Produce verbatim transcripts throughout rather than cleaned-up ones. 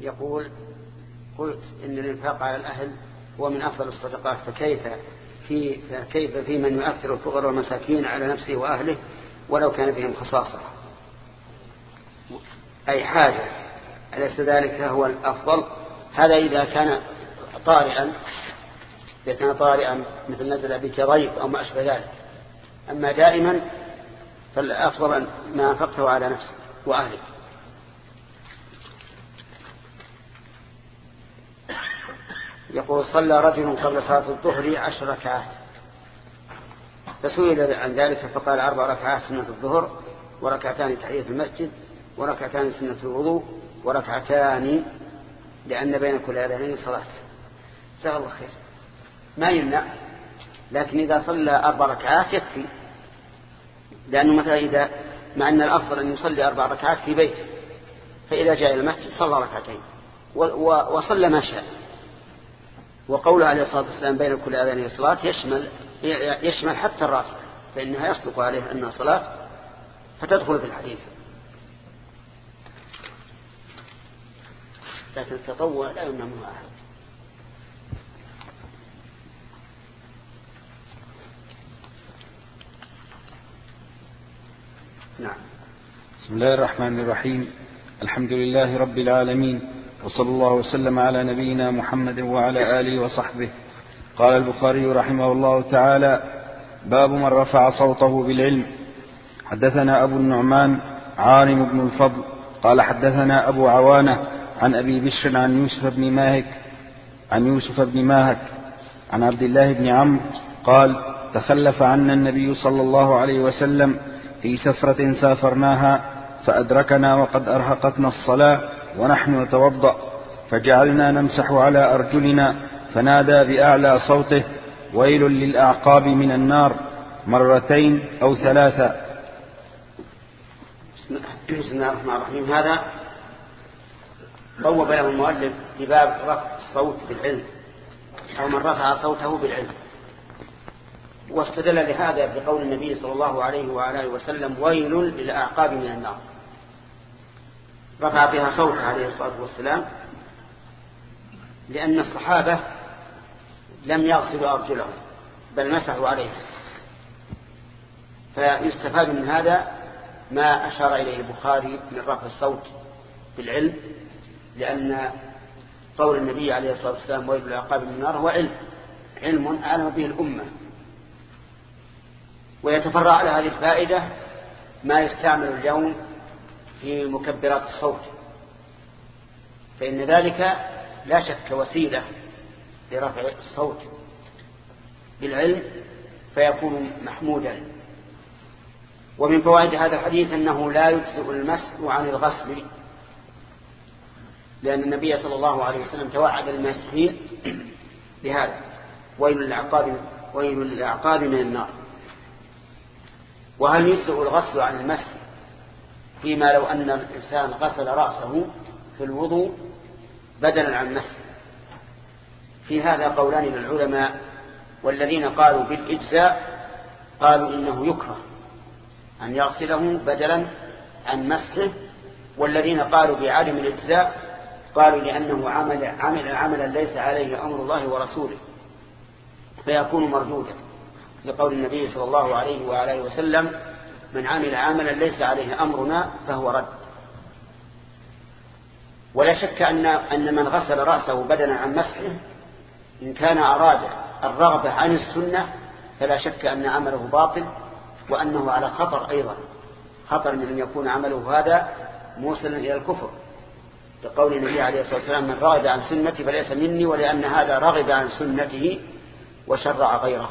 يقول: قلت إن الإنفاق على الأهل هو من أفضل الصدقات، فكيف في فكيف في من يؤثر الفقراء والمساكين على نفسه وأهله ولو كان بهم خصاصة، أي حاجة، أليس ذلك هو الأفضل؟ هذا إذا كان طارئا إذا كان طارئا مثل نزل بك ضيف أو ما أشبه ذلك. أما دائما فالأفضل ما أنفقته على نفسه وأهله. يقول: صلى رجل قبل صلاة الظهر عشر ركعات، فسئل عن ذلك فقال: أربع ركعات سنة الظهر، وركعتان تحية المسجد، وركعتان سنة الوضوء، وركعتان لأن بين كل أذانين صلاة. جزاه الله خير. ما يمنع، لكن إذا صلى أربع ركعات يكفي، لأنه مثلا إذا مع أن الأفضل أن يصلي أربع ركعات في بيته، فإذا جاء إلى المسجد صلى ركعتين وصلى ما شاء. وقوله عليه الصلاة والسلام بين كل أذان صلاة يشمل يشمل حتى الراتب، فإنها يصدق عليه أنها صلاة فتدخل في الحديث. لكن التطوع لا يمنع منه أحد. نعم. بسم الله الرحمن الرحيم. الحمد لله رب العالمين، وصلى الله وسلم على نبينا محمد وعلى آله وصحبه. قال البخاري رحمه الله تعالى: باب من رفع صوته بالعلم. حدثنا أبو النعمان عارم بن الفضل قال حدثنا أبو عوانة عن أبي بشر عن يوسف بن ماهك عن يوسف بن ماهك عن عبد الله بن عمرو قال: تخلف عنا النبي صلى الله عليه وسلم في سفرة سافرناها، فأدركنا وقد أرهقتنا الصلاة ونحن نتوضأ، فجعلنا نمسح على أرجلنا، فنادى بأعلى صوته: ويل للأعقاب من النار، مرتين أو ثلاثة. بسم الله الرحمن الرحيم. هذا بوب له المؤلف في باب رفع الصوت بالعلم، أو من رفع صوته بالعلم، واستدل لهذا بقول النبي صلى الله عليه وعلى وسلم: ويل للأعقاب من النار. رفع بها صوته عليه الصلاة والسلام لأن الصحابة لم يغسلوا أرجلهم بل مسحوا عليها، فيستفاد من هذا ما أشار إليه البخاري من رفع الصوت بالعلم، لأن قول النبي عليه الصلاة والسلام: ويل للأعقاب من النار هو علم علم أعلم به الأمة. ويتفرع على هذه الفائدة ما يستعمل اليوم في مكبرات الصوت، فإن ذلك لا شك وسيلة لرفع الصوت بالعلم فيكون محمودا. ومن فوائد هذا الحديث أنه لا يجزئ المسح عن الغسل، لأن النبي صلى الله عليه وسلم توعد الماسحين بهذا: ويل للأعقاب ويل للأعقاب من النار. وهل يجزئ الغسل عن المسح فيما لو أن الإنسان غسل رأسه في الوضوء بدلا عن المسح؟ في هذا قولان للعلماء، والذين قالوا بالإجزاء قالوا إنه يكره أن يغسله بدلا عن مسحه، والذين قالوا بعدم الإجزاء قالوا لأنه عمل, عمل عملا ليس عليه أمر الله ورسوله فيكون مردودا، لقول النبي صلى الله عليه وآله وسلم: من عمل عملا ليس عليه أمرنا فهو رد. ولا شك أن, أن من غسل رأسه بدلا عن مسحه إن كان أراد الرغبة عن السنة فلا شك أن عمله باطل، وأنه على خطر أيضا، خطر من أن يكون عمله هذا موصلا إلى الكفر، لقول النبي عليه الصلاة والسلام: من رغب عن سنتي فليس مني، ولأن هذا رغب عن سنته وشرع غيره.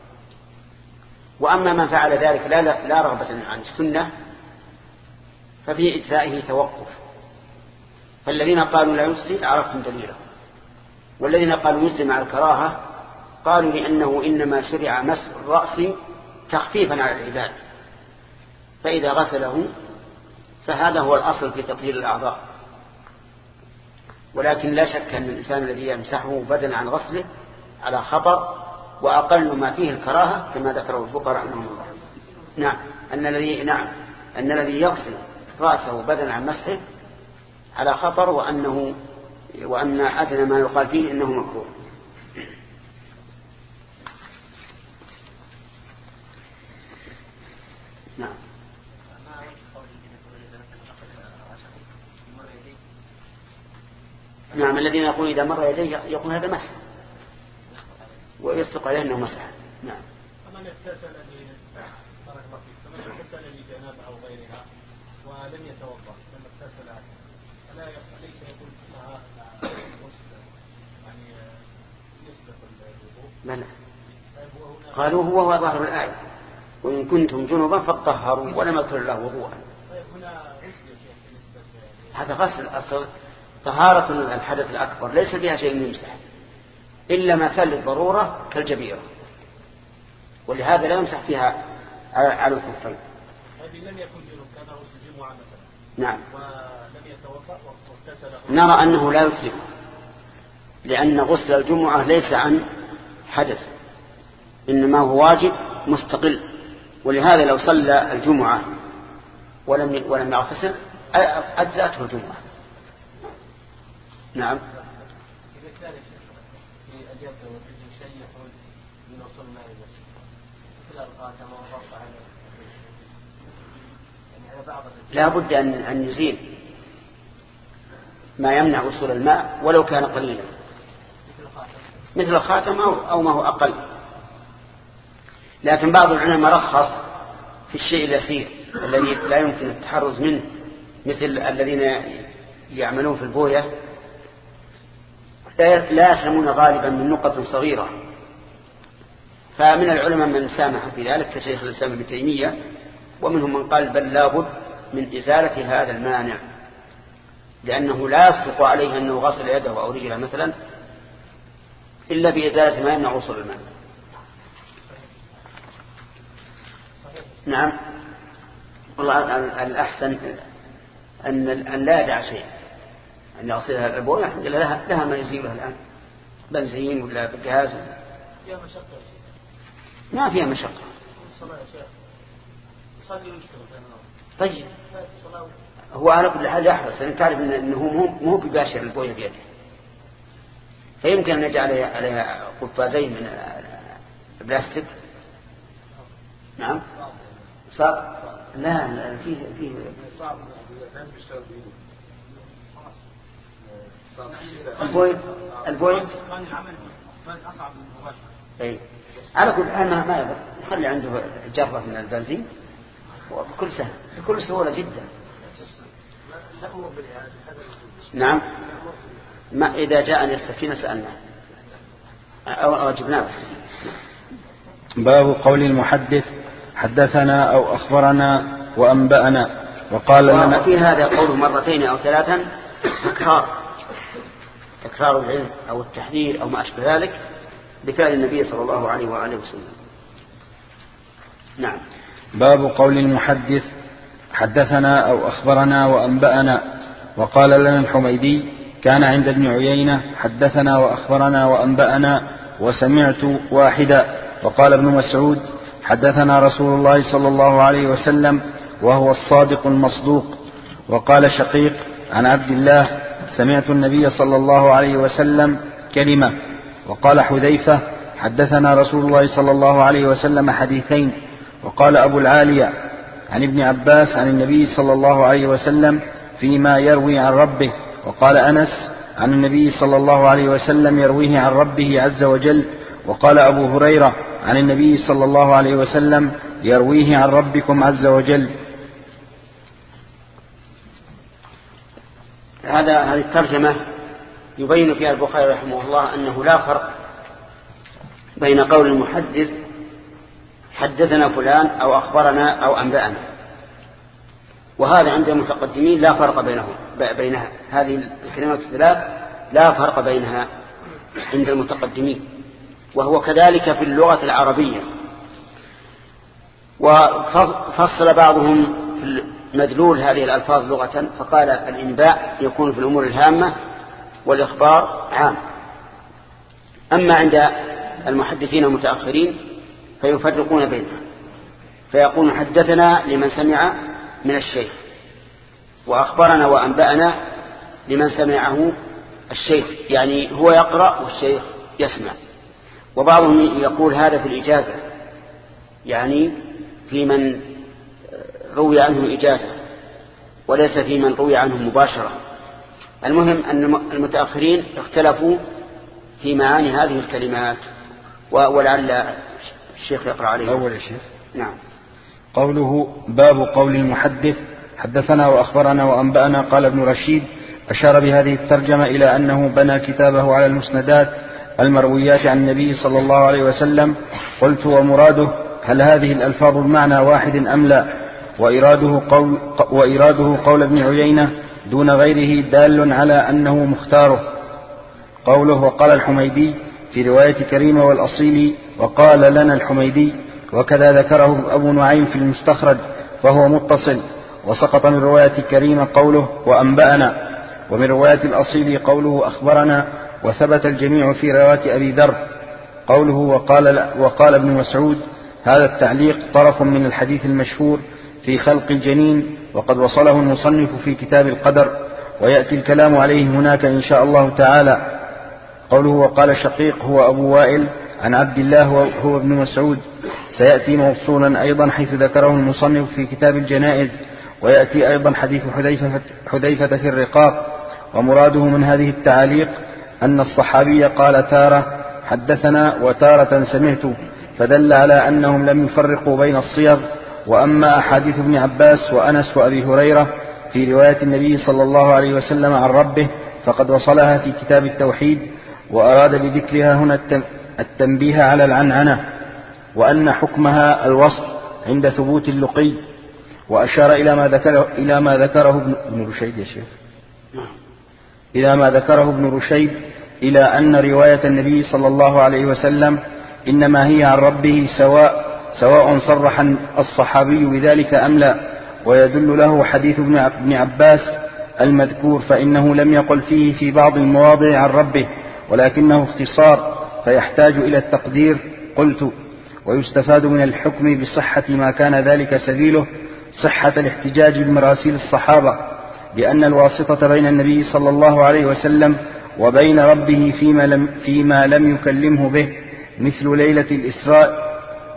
وأما من فعل ذلك لا, لا رغبة عن السنة ففي إجزائه توقف. فالذين قالوا لا يجزي عرفتم دليله، والذين قالوا يجزي مع الكراهة قالوا لأنه إنما شرع مسح الرأس تخفيفا على العباد، فإذا غسله فهذا هو الأصل في تطهير الأعضاء. ولكن لا شك أن الإنسان الذي يمسحه بدلا عن غسله على خطر، وأقل ما فيه الكراهة كما ذكره الفقهاء رحمهم الله. نعم أن الذي نعم أن الذي يغسل رأسه بدلا عن مسحه على خطر، وأنه وأن أدنى ما يقال فيه إنه مكروه. نعم. نعم الذين يقول إذا مر يديه يقول هذا مسح ويصدق عليه أنه مسح. نعم. فمن اغتسل فمن اغتسل لجنابه أو غيرها ولم يتوضأ لما اغتسل فلا ليس يقول لها غسل يعني نسبة الوضوء. لا لا قالوا هو هو ظاهر الآية وإن كنتم جنبا فاطهروا ولم يذكر الله وضوءا. طيب هنا غسل يا شيخ بالنسبة هذا غسل أصل طهارة الحدث الأكبر ليس فيها شيء يمسح إلا ما كان للضرورة كالجبيرة ولهذا لا يمسح فيها على الكفين. هذه لم يكن جنوب كان غسل جمعة مثلا. نعم. ولم يتوضأ واغتسل. نرى أنه لا يجزئ لأن غسل الجمعة ليس عن حدث إنما هو واجب مستقل ولهذا لو صلى الجمعة ولم ولم يغتسل أجزأته الجمعة. نعم. لا بد أن أن يزيل ما يمنع وصول الماء ولو كان قليلا مثل الخاتم أو, أو ما هو أقل. لكن بعض العلماء رخص في الشيء اليسير الذي لا يمكن التحرز منه مثل الذين يعملون في البوية لا يسلمون غالبا من نقطة صغيرة. فمن العلماء من سامح في ذلك كشيخ الإسلام ابن تيمية ومنهم من قال بل لا بد من إزالة هذا المانع لأنه لا يصدق عليه أنه غسل يده أو رجله مثلا إلا بإزالة ما يمنع وصول الماء. نعم. والله الأحسن أن أن لا يدع شيء أن يغسلها الأبواب لها, لها ما يزيلها الآن بنزين ولا بالجهاز فيها مشقة. ما فيها مشقة. طيب هو على كل حال يحرص لأن تعرف أنه مو بباشر البوية بيده فيمكن أن يجعل عليها قفازين من البلاستيك. نعم صار لا لا فيه فيه البويد البويد اي على كل حال ما يبغى يخلي عنده جرة من البنزين وبكل سهل بكل سهولة جدا. نعم ما إذا جاءني السفينة سألنا أو جبناه. باب قول المحدث حدثنا أو أخبرنا وأنبأنا وقال لنا. وفي هذا قول مرتين أو ثلاثا تكرار تكرار العلم أو التحذير أو ما أشبه ذلك بفعل النبي صلى الله عليه وآله وسلم. نعم. باب قول المحدث حدثنا أو أخبرنا وأنبأنا وقال لنا الحميدي كان عند ابن عيينة حدثنا وأخبرنا وأنبأنا وسمعت واحدا. وقال ابن مسعود حدثنا رسول الله صلى الله عليه وسلم وهو الصادق المصدوق. وقال شقيق عن عبد الله سمعت النبي صلى الله عليه وسلم كلمة. وقال حذيفة حدثنا رسول الله صلى الله عليه وسلم حديثين. وقال أبو العالية عن ابن عباس عن النبي صلى الله عليه وسلم فيما يروي عن ربه. وقال أنس عن النبي صلى الله عليه وسلم يرويه عن ربه عز وجل. وقال أبو هريرة عن النبي صلى الله عليه وسلم يرويه عن ربكم عز وجل. هذا هذه الترجمة يبين فيها البخاري رحمه الله أنه لا فرق بين قول المحدث حدثنا فلان أو أخبرنا أو أنبأنا وهذا عند المتقدمين لا فرق بينهم بينها هذه الكلمات الثلاث لا فرق بينها عند المتقدمين وهو كذلك في اللغة العربية. وفصل بعضهم في مدلول هذه الألفاظ لغة فقال الإنباء يكون في الأمور الهامة والإخبار عام. أما عند المحدثين المتأخرين فيفرقون بينها فيقول حدثنا لمن سمع من الشيخ وأخبرنا وأنبأنا لمن سمعه الشيخ، يعني هو يقرأ والشيخ يسمع. وبعضهم يقول هذا في الإجازة، يعني في من روي عنه إجازة وليس في من روي عنه مباشرة. المهم أن المتأخرين اختلفوا في معاني هذه الكلمات، ولعل الشيخ يقرأ عليه. أول الشيخ. نعم. قوله باب قول المحدث حدثنا وأخبرنا وأنبأنا. قال ابن رشيد أشار بهذه الترجمة إلى أنه بنى كتابه على المسندات المرويات عن النبي صلى الله عليه وسلم. قلت ومراده هل هذه الألفاظ بمعنى واحد أم لا؟ وإراده قول, وإراده قول ابن عيينة دون غيره دال على أنه مختاره. قوله وقال الحميدي في رواية كريمة والأصيل وقال لنا الحميدي، وكذا ذكره أبو نعيم في المستخرج فهو متصل. وسقط من رواية كريمة قوله وأنبأنا، ومن رواية الأصيل قوله أخبرنا، وثبت الجميع في رواية أبي ذر قوله وقال, وقال ابن مسعود. هذا التعليق طرف من الحديث المشهور في خلق الجنين، وقد وصله المصنف في كتاب القدر، ويأتي الكلام عليه هناك إن شاء الله تعالى. قوله وقال شقيق هو أبو وائل عن عبد الله هو ابن مسعود، سيأتي موصولا أيضا حيث ذكره المصنف في كتاب الجنائز، ويأتي أيضا حديث حذيفة, حذيفة في الرقاق. ومراده من هذه التعاليق أن الصحابي قال تارة حدثنا وتارة سمعت، فدل على أنهم لم يفرقوا بين الصيغ. وأما أحاديث ابن عباس وأنس وأبي هريرة في رواية النبي صلى الله عليه وسلم عن ربه فقد وصلها في كتاب التوحيد، وأراد بذكرها هنا التنبيه على العنعنة، وأن حكمها الوصف عند ثبوت اللقي. وأشار إلى ما ذكره, إلى ما ذكره ابن رشيد يا شيخ إلى ما ذكره ابن رشيد إلى أن رواية النبي صلى الله عليه وسلم إنما هي عن ربه سواء سواء صرح الصحابي بذلك أم لا. ويدل له حديث ابن عباس المذكور، فإنه لم يقل فيه في بعض المواضع عن ربه، ولكنه اختصار فيحتاج إلى التقدير. قلت ويستفاد من الحكم بصحة ما كان ذلك سبيله صحة الاحتجاج بمراسيل الصحابة، لأن الواسطة بين النبي صلى الله عليه وسلم وبين ربه فيما لم, فيما لم يكلمه به، مثل ليلة الإسراء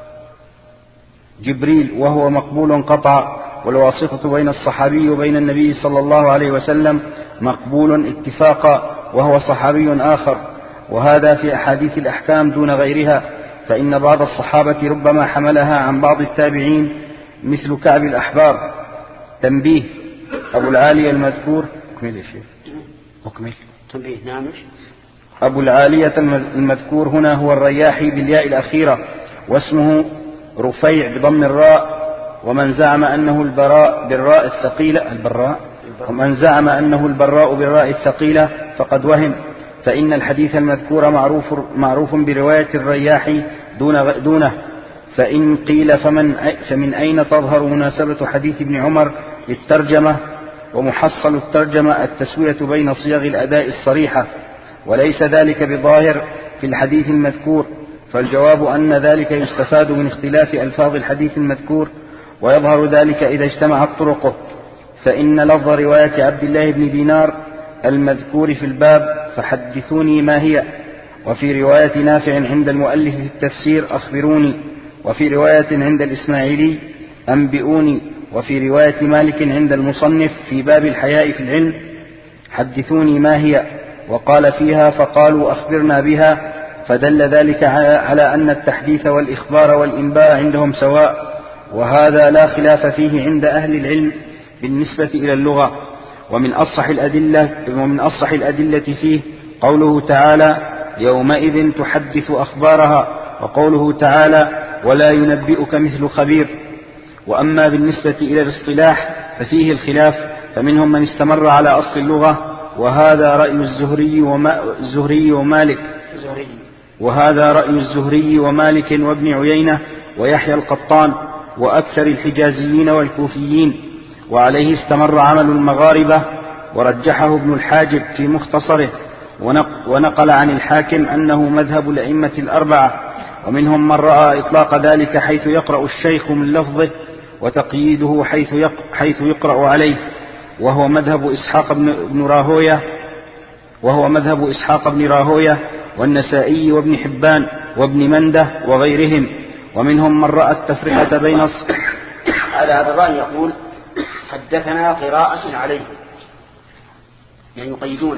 جبريل وهو مقبول قطعا، والواسطة بين الصحابي وبين النبي صلى الله عليه وسلم مقبول اتفاقا وهو صحابي آخر. وهذا في أحاديث الأحكام دون غيرها، فإن بعض الصحابة ربما حملها عن بعض التابعين مثل كعب الأحبار. تنبيه أبو العالية المذكور أكمل يا شيخ أكمل تنبيه نعم. أبو العالية المذكور هنا هو الرياحي بالياء الأخيرة، واسمه رفيع بضم الراء. ومن زعم أنه البراء بالراء الثقيلة البراء ومن زعم أنه البراء بالراء الثقيلة فقد وهم، فإن الحديث المذكور معروف معروف برواية الرياحي دون دونه. فإن قيل فمن فمن أين تظهر مناسبة حديث ابن عمر للترجمة؟ ومحصل الترجمة التسوية بين صيغ الأداء الصريحة، وليس ذلك بظاهر في الحديث المذكور. فالجواب أن ذلك يستفاد من اختلاف ألفاظ الحديث المذكور، ويظهر ذلك إذا اجتمعت طرقه. فإن لفظ رواية عبد الله بن دينار المذكور في الباب فحدثوني ما هي، وفي رواية نافع عند المؤلف في التفسير أخبروني، وفي رواية عند الإسماعيلي أنبئوني، وفي رواية مالك عند المصنف في باب الحياء في العلم حدثوني ما هي، وقال فيها فقالوا أخبرنا بها، فدل ذلك على أن التحديث والإخبار والإنباء عندهم سواء، وهذا لا خلاف فيه عند أهل العلم بالنسبة إلى اللغة. ومن أصح الأدلة, ومن أصح الأدلة فيه قوله تعالى يومئذ تحدث أخبارها، وقوله تعالى ولا ينبئك مثل خبير. وأما بالنسبة إلى الاصطلاح ففيه الخلاف، فمنهم من استمر على أصل اللغة، وهذا رأي الزهري, وما الزهري ومالك وهذا رأي الزهري ومالك وابن عيينة ويحيى القطان وأكثر الحجازيين والكوفيين، وعليه استمر عمل المغاربة، ورجحه ابن الحاجب في مختصره، ونقل عن الحاكم أنه مذهب الأئمة الأربعة. ومنهم من رأى إطلاق ذلك حيث يقرأ الشيخ من لفظه، وتقييده حيث يقرأ عليه، وهو مذهب إسحاق بن راهوية وهو مذهب إسحاق بن راهوية والنسائي وابن حبان وابن منده وغيرهم، ومنهم من رأى التفرقة بين على هذا الرأي يقول حدثنا قراءة عليه، يعني يقيدونه،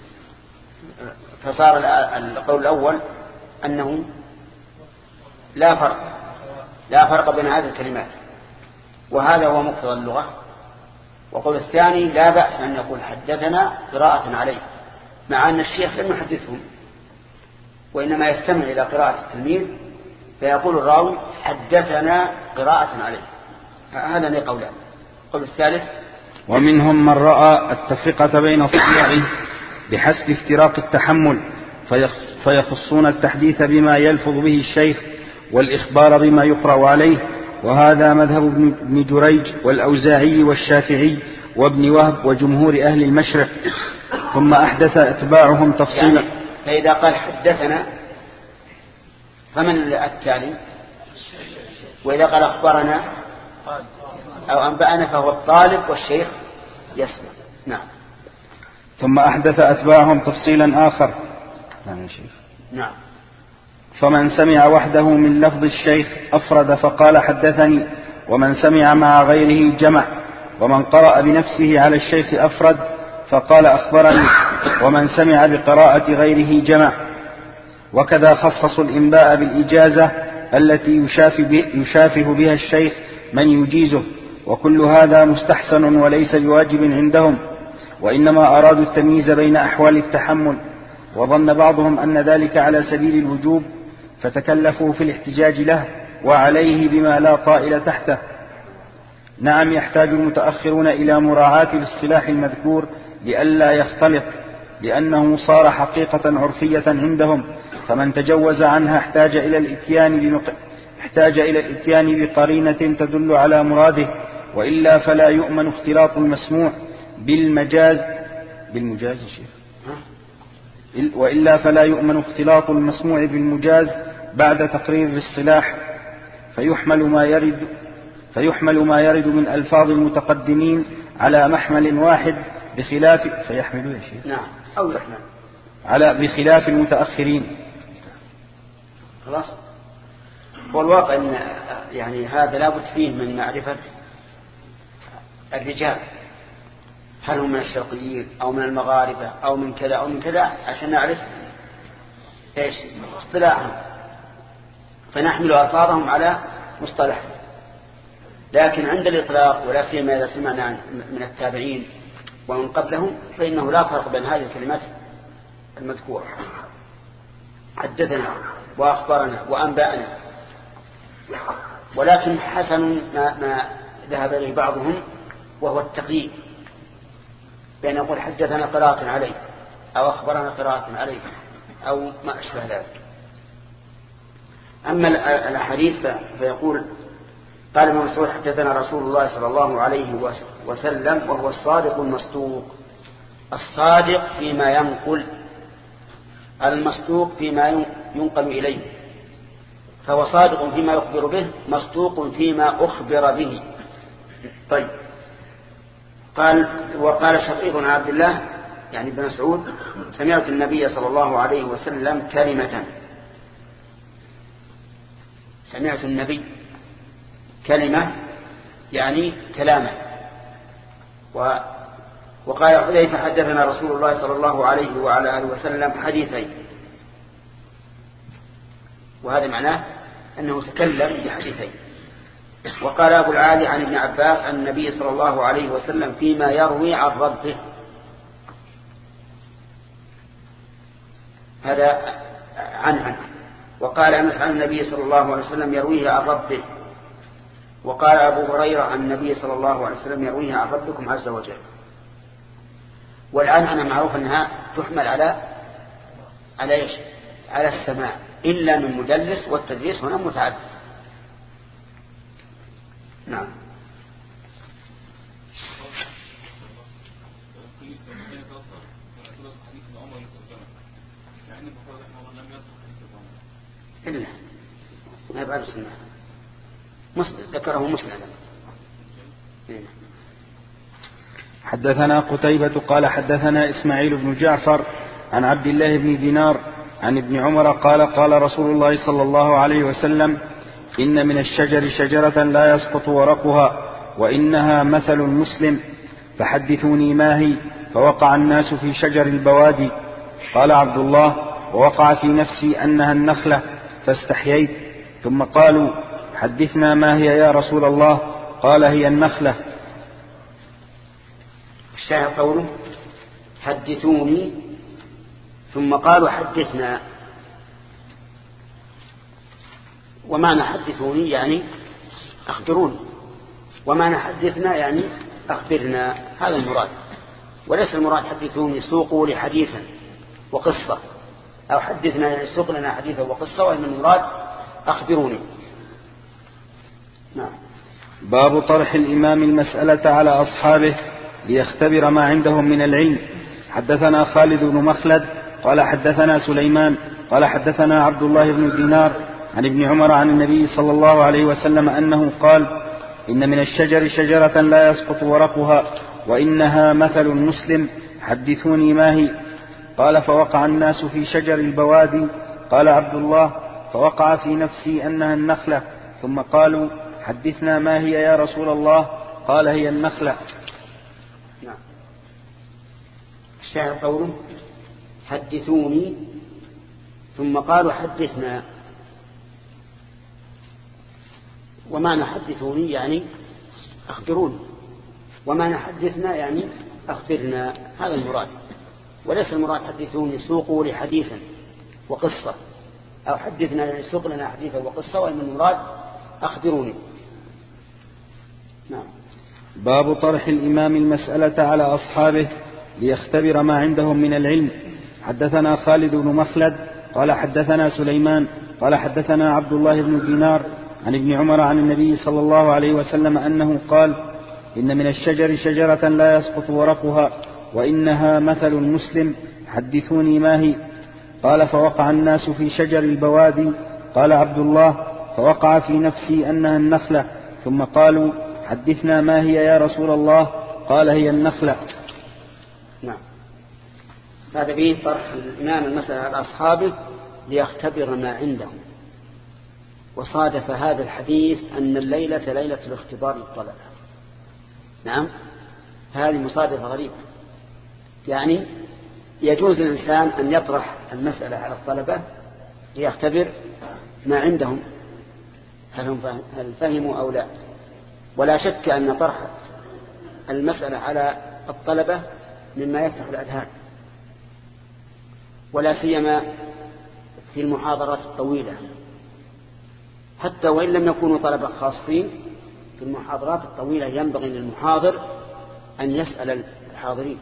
فصار القول الأول أنه لا فرق لا فرق بين هذه الكلمات، وهذا هو مقتضى اللغة. وقول الثاني لا بأس أن يقول حدثنا قراءة عليه، مع أن الشيخ لم يحدثهم وإنما يستمع إلى قراءة التلميذ فيقول الراوي حدثنا قراءة عليه. هذا لي قولان. قول الثالث ومنهم من رأى التفرقة بين الصيغ بحسب افتراق التحمل فيخصون التحديث بما يلفظ به الشيخ والإخبار بما يقرأ عليه، وهذا مذهب ابن جريج والأوزاعي والشافعي وابن وهب وجمهور أهل المشرق. ثم أحدث أتباعهم تفصيلا. يعني فإذا قال حدثنا فمن التالي؟ وإذا قال أخبرنا أو أنبأنا فهو الطالب والشيخ يسمع. نعم. ثم أحدث أتباعهم تفصيلا آخر. نعم شيخ. نعم. فمن سمع وحده من لفظ الشيخ أفرد فقال حدثني، ومن سمع مع غيره جمع، ومن قرأ بنفسه على الشيخ أفرد فقال أخبرني، ومن سمع بقراءة غيره جمع. وكذا خصصوا الإنباء بالإجازة التي يشافه بها الشيخ من يجيزه، وكل هذا مستحسن وليس بواجب عندهم، وإنما أرادوا التمييز بين أحوال التحمل، وظن بعضهم أن ذلك على سبيل الوجوب فتكلفوا في الاحتجاج له وعليه بما لا طائل تحته. نعم، يحتاج المتأخرون إلى مراعاة الاصطلاح المذكور لئلا يختلط، لأنه صار حقيقة عرفية عندهم، فمن تجوز عنها احتاج إلى الإتيان بمق... احتاج إلى الإتيان بقرينة تدل على مراده، وإلا فلا يؤمن اختلاط المسموع بالمجاز بالمجاز شيخ وإلا فلا يؤمن اختلاط المسموع بالمجاز بعد تقرير الاصطلاح، فيحمل ما يرد فيحمل ما يرد من ألفاظ المتقدمين على محمل واحد بخلاف فيحمل يا شيخ نعم أو يحمل على بخلاف المتأخرين. خلاص. والواقع أن يعني هذا لابد فيه من معرفة الرجال، هل هم من الشرقيين أو من المغاربة أو من كذا أو من كذا، عشان نعرف إيش اصطلاحهم، فنحمل ألفاظهم على مصطلح. لكن عند الإطلاق ولا سيما إذا سمعنا من التابعين ومن قبلهم فإنه لا فرق بين هذه الكلمات المذكورة، حدثنا وأخبرنا وأنبأنا. ولكن حسن ما, ما ذهب إليه بعضهم وهو التقييد، بأن يقول حدثنا قراءة عليه أو أخبرنا قراءة عليه أو ما أشبه ذلك. أما الحديث فيقول قال ابن مسعود حدثنا رسول الله صلى الله عليه وسلم وهو الصادق المصدوق. الصادق فيما ينقل، المصدوق فيما ينقل إليه، فهو صادق فيما يخبر به، مصدوق فيما أخبر به. طيب. قال وقال شقيق بن عبد الله يعني ابن مسعود سمعت النبي صلى الله عليه وسلم كلمة، سمعت النبي كلمة يعني كلامه. و وقال حذيفة حدثنا رسول الله صلى الله عليه وعلى آله وسلم حديثين، وهذا معناه أنه تكلم بحديثين. وقال أبو العالي عن ابن عباس عن النبي صلى الله عليه وسلم فيما يروي عن ربه، هذا عن عنه. وقال أنس عن النبي صلى الله عليه وسلم يرويه عن ربه. وقال أبو هريرة عن النبي صلى الله عليه وسلم يرويه عن ربكم عز وجل. والآن أنا معروف أنها تحمل على على إيش؟ على السماع، إلا من مدلس، والتدليس هنا متعدد. نعم. إلا ما يبقى مسلم، ذكره مسلم. حدثنا قتيبة قال حدثنا إسماعيل بن جعفر عن عبد الله بن دينار عن ابن عمر قال قال رسول الله صلى الله عليه وسلم إن من الشجر شجرة لا يسقط ورقها وإنها مثل المسلم فحدثوني ما هي. فوقع الناس في شجر البوادي. قال عبد الله ووقع في نفسي أنها النخلة فاستحييت. ثم قالوا حدثنا ما هي يا رسول الله؟ قال هي النخلة. الشاهد قوله حدثوني ثم قالوا حدثنا. ومعنى حدثوني يعني أخبرون، ومعنى حدثنا يعني أخبرنا. هذا المراد، وليس المراد حدثوني سوقوا لي حديثا وقصة، أو حدثنا يعني سوق لنا حديثا وقصة، وإن المراد أخبروني. نعم. باب طرح الإمام المسألة على أصحابه ليختبر ما عندهم من العلم. حدثنا خالد بن مخلد قال حدثنا سليمان قال حدثنا عبد الله بن دينار عن ابن عمر عن النبي صلى الله عليه وسلم أنه قال إن من الشجر شجرة لا يسقط ورقها وإنها مثل المسلم حدثوني ما هي. قال فوقع الناس في شجر البوادي. قال عبد الله فوقع في نفسي أنها النخلة. ثم قالوا حدثنا ما هي يا رسول الله؟ قال هي النخلة. نعم. الشاهد قوله حدثوني ثم قالوا حدثنا. ومعنى حدثوني يعني أخبرون، ومعنى حدثنا يعني أخبرنا. هذا المراد، وليس المراد حدثوني سوقوا لي حديثا وقصة، أو حدثنا يعني سوق لنا حديثا وقصة، وإن المراد أخبروني. نعم. باب طرح الإمام المسألة على أصحابه ليختبر ما عندهم من العلم. حدثنا خالد بن مخلد قال حدثنا سليمان قال حدثنا عبد الله بن دينار عن ابن عمر عن النبي صلى الله عليه وسلم أنه قال إن من الشجر شجرة لا يسقط ورقها وإنها مثل المسلم حدثوني ما هي. قال فوقع الناس في شجر البوادي. قال عبد الله فوقع في نفسي أنها النخلة. ثم قالوا حدثنا ما هي يا رسول الله؟ قال هي النخلة. نعم. هذا به طرح الإمام المسألة على أصحابه ليختبر ما عندهم. وصادف هذا الحديث أن الليلة ليلة الاختبار للطلبة. نعم، هذه مصادفة غريبة. يعني يجوز للإنسان أن يطرح المسألة على الطلبة ليختبر ما عندهم، هل هم هل فهموا أو لا. ولا شك أن طرح المسألة على الطلبة مما يفتح الأذهان، ولا سيما في المحاضرات الطويلة، حتى وإن لم يكونوا طلبة خاصين. في المحاضرات الطويلة ينبغي للمحاضر أن يسأل الحاضرين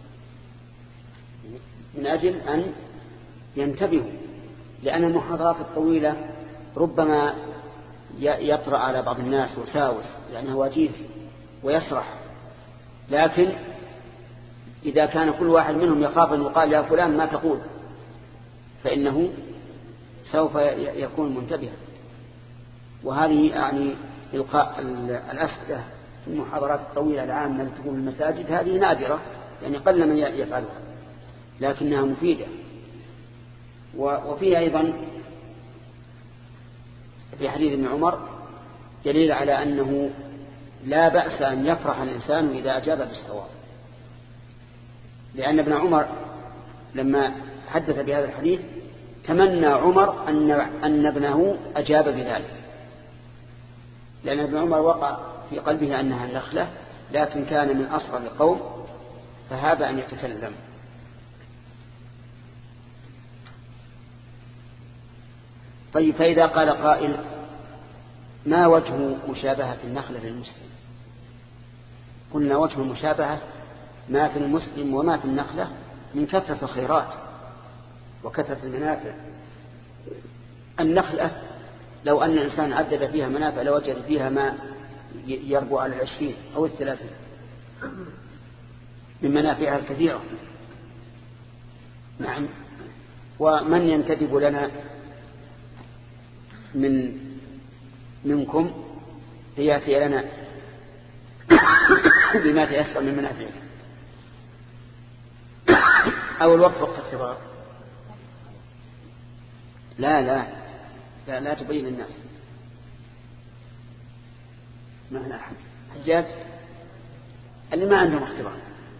من أجل أن ينتبهوا، لأن المحاضرات الطويلة ربما يطرأ على بعض الناس وساوس، يعني هواجيز ويسرح. لكن إذا كان كل واحد منهم يخاف أن يقال يا فلان ما تقول، فإنه سوف يكون منتبها. وهذه يعني إلقاء الأسئلة في المحاضرات الطويلة العامة التي تكون في المساجد هذه نادرة، يعني قل من يفعلها، لكنها مفيدة. وفيها أيضا في حديث ابن عمر دليل على أنه لا بأس أن يفرح الإنسان إذا أجاب بالصواب، لأن ابن عمر لما حدث بهذا الحديث تمنى عمر أن أن ابنه أجاب بذلك، لأن ابن عمر وقع في قلبه أنها النخلة، لكن كان من أصغر القوم فهاب أن يتكلم. طيب، فإذا قال قائل ما وجه مشابهة النخلة للمسلم؟ قلنا وجه المشابهة ما في المسلم وما في النخلة من كثرة الخيرات وكثرة المنافع. النخلة لو أن الإنسان عدد فيها منافع لوجد فيها ما يربو على العشرين أو الثلاثين من منافعها الكثيرة. نعم. ومن ينتدب لنا من منكم ليأتي لنا بما تيسر من منافعه. أو الوقت وقت اختبار. لا لا لا, لا تبين الناس. ما هنا أحد حجاج اللي ما عندهم اختبار.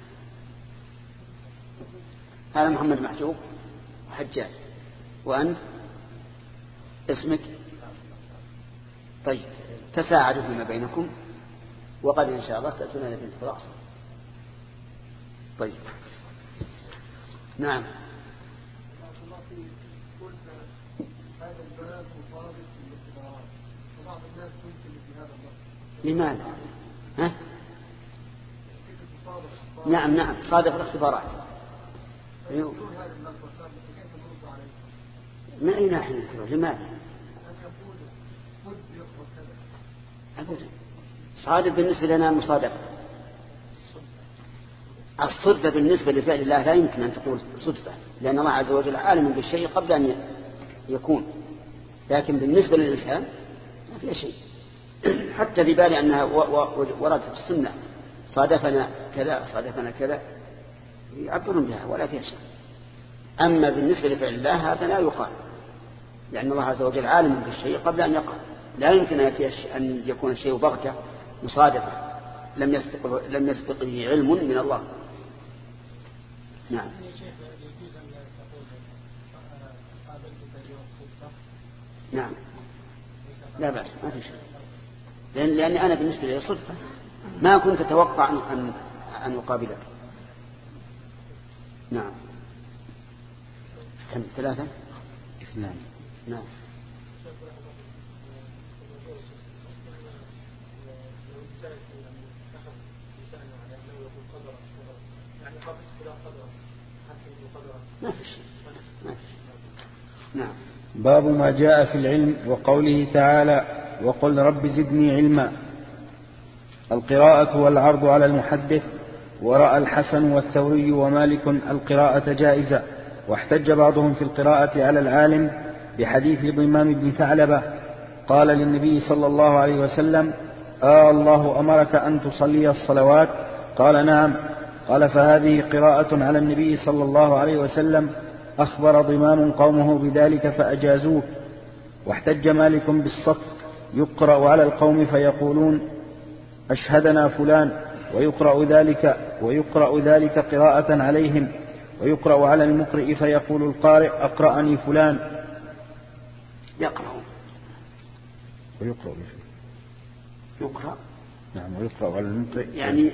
هذا محمد محجوب وحجاج. وأنت اسمك؟ طيب تساعدوا فيما بينكم وقد إن شاء الله تأتون إلى بنت خلاص. طيب نعم. هذا الباب مصادف للاختبارات وبعض الناس ممكن في هذا الوقت. لماذا؟ ها؟ نعم نعم صادق الاختبارات. أيوه. من أي ناحية نذكره؟ لماذا؟ أبدا. صادق بالنسبة لنا المصادقة. الصدفة بالنسبة لفعل الله لا يمكن أن تقول صدفة، لأن الله عز وجل عالم بالشيء قبل أن يكون. لكن بالنسبة للإنسان ما فيها شيء. حتى في بالي أنها وردت في السنة صادفنا كذا صادفنا كذا يعبرون بها ولا فيها شيء. أما بالنسبة لفعل الله هذا لا يقال، لأن الله عز وجل عالم بالشيء قبل أن يقع. لا يمكن أن يكون الشيء بغتة مصادفة لم يسبق لم يسبق به علم من الله. نعم. نعم لا بأس ما في شيء، لأن لأني أنا بالنسبة لي صدفة ما كنت أتوقع أن أن أقابلك. نعم. كم ثلاثة؟ اثنان. نعم. ما في شيء. ما في شيء. نعم. باب ما جاء في العلم وقوله تعالى وقل رب زدني علما. القراءة والعرض على المحدث. ورأى الحسن والثوري ومالك القراءة جائزة، واحتج بعضهم في القراءة على العالم بحديث الضمام بن ثعلبة قال للنبي صلى الله عليه وسلم آه الله أمرك أن تصلي الصلوات؟ قال نعم. قال فهذه قراءة على النبي صلى الله عليه وسلم. أخبر ضمام قومه بذلك فأجازوه. واحتج مالك بالصف يقرأ على القوم فيقولون أشهدنا فلان، ويقرأ ذلك ويقرأ ذلك قراءة عليهم. ويقرأ على المقرئ فيقول القارئ أقرأني فلان. يقرأ ويقرأ يقرأ نعم ويقرأ على المقرئ يعني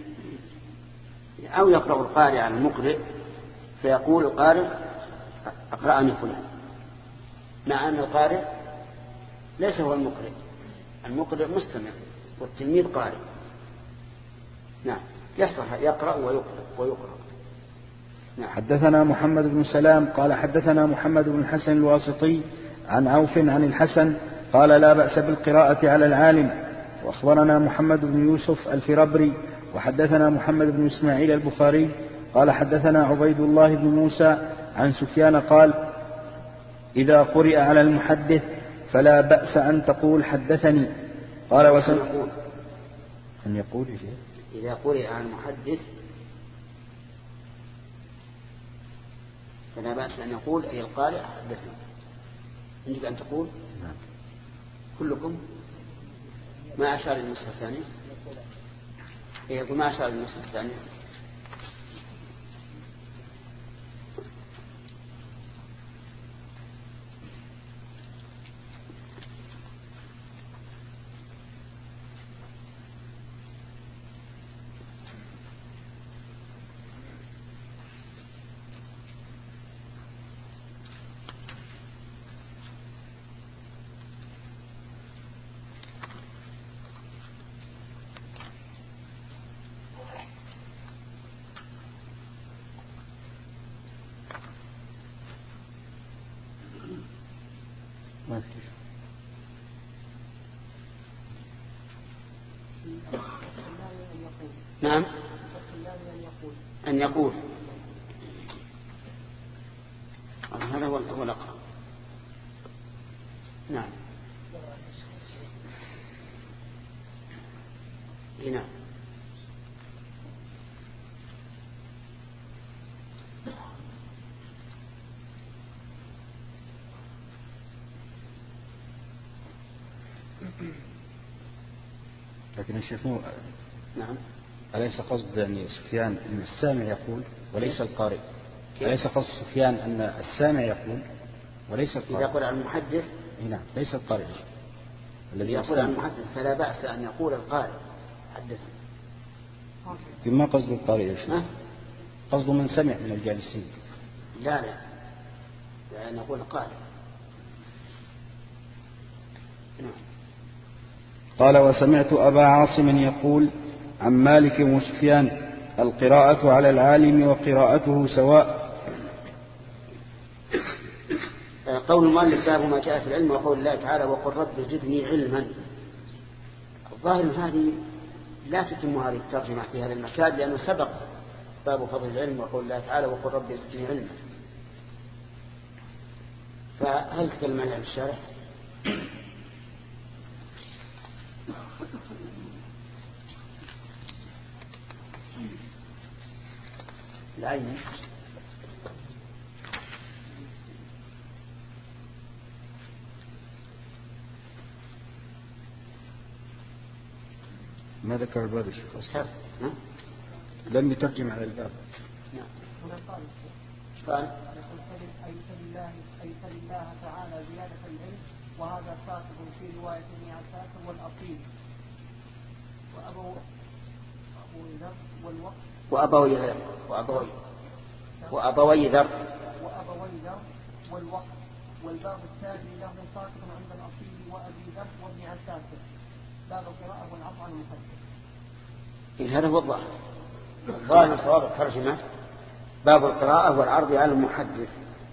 أو يقرأ القارئ على المقرئ فيقول القارئ أقرأني فلان، مع أن القارئ ليس هو المقرئ. المقرئ مستمع والتلميذ قارئ. نعم يصلح يقرأ ويقرأ ويقرأ. نعم. حدثنا محمد بن سلام قال حدثنا محمد بن الحسن الواسطي عن عوف عن الحسن قال لا بأس بالقراءة على العالم. وأخبرنا محمد بن يوسف الفربري وحدثنا محمد بن إسماعيل البخاري قال حدثنا عبيد الله بن موسى عن سفيان قال إذا قرئ على المحدث فلا بأس أن تقول حدثني. قال وسن يقول أن يقول إذا قرئ على المحدث فلا بأس أن يقول أي القارئ حدثني. يجب أن تقول نعم. كلكم ما أشار للنسخة الثانية يقول ما أشار للنسخة الثانية. نعم أن يقول هذا هو الأقرب. نعم نعم لكن الشيخ مو نعم. أليس قصد يعني سفيان أن السامع يقول وليس القارئ؟ كيف؟ أليس قصد سفيان أن السامع يقول وليس القارئ؟ إذا قل عن المحدث نعم ليس القارئ الذي يقول عن المحدث فلا بأس أن يقول القارئ حدثنا. ما قصد القارئ يا شيخ؟ قصد من سمع من الجالسين. لا لا يعني نقول القارئ. نعم. قال وسمعت أبا عاصم يقول عن مالك وسفيان القراءة على العالم وقراءته سواء. قول المؤلف باب ما جاء في العلم وقول الله تعالى وقل رب زدني علما. الظاهر هذه لا تتم هذه الترجمة في هذا المكان لأنه سبق باب فضل العلم وقول الله تعالى وقل رب زدني علما. فهل تكلم عن الشارح؟ العين ما ذكر الباب الشيخ أصلا لم يترجم على الباب. نعم. قال أي فلله أي فلله تعالى زيادة العلم وهذا صادق في رواية ابن عباس والأصيل وأبو أبو ذر والوقت وأبوي ذر وأبوي وأبوي ذر وأبوي ذر والوقت والباب الثاني له صادق عند الأصيل وأبي ذر وابن عباس باب القراءة والعرض عن المحدث. هذا هو الظاهر. الظاهر صواب الترجمة باب القراءة والعرض على المحدث.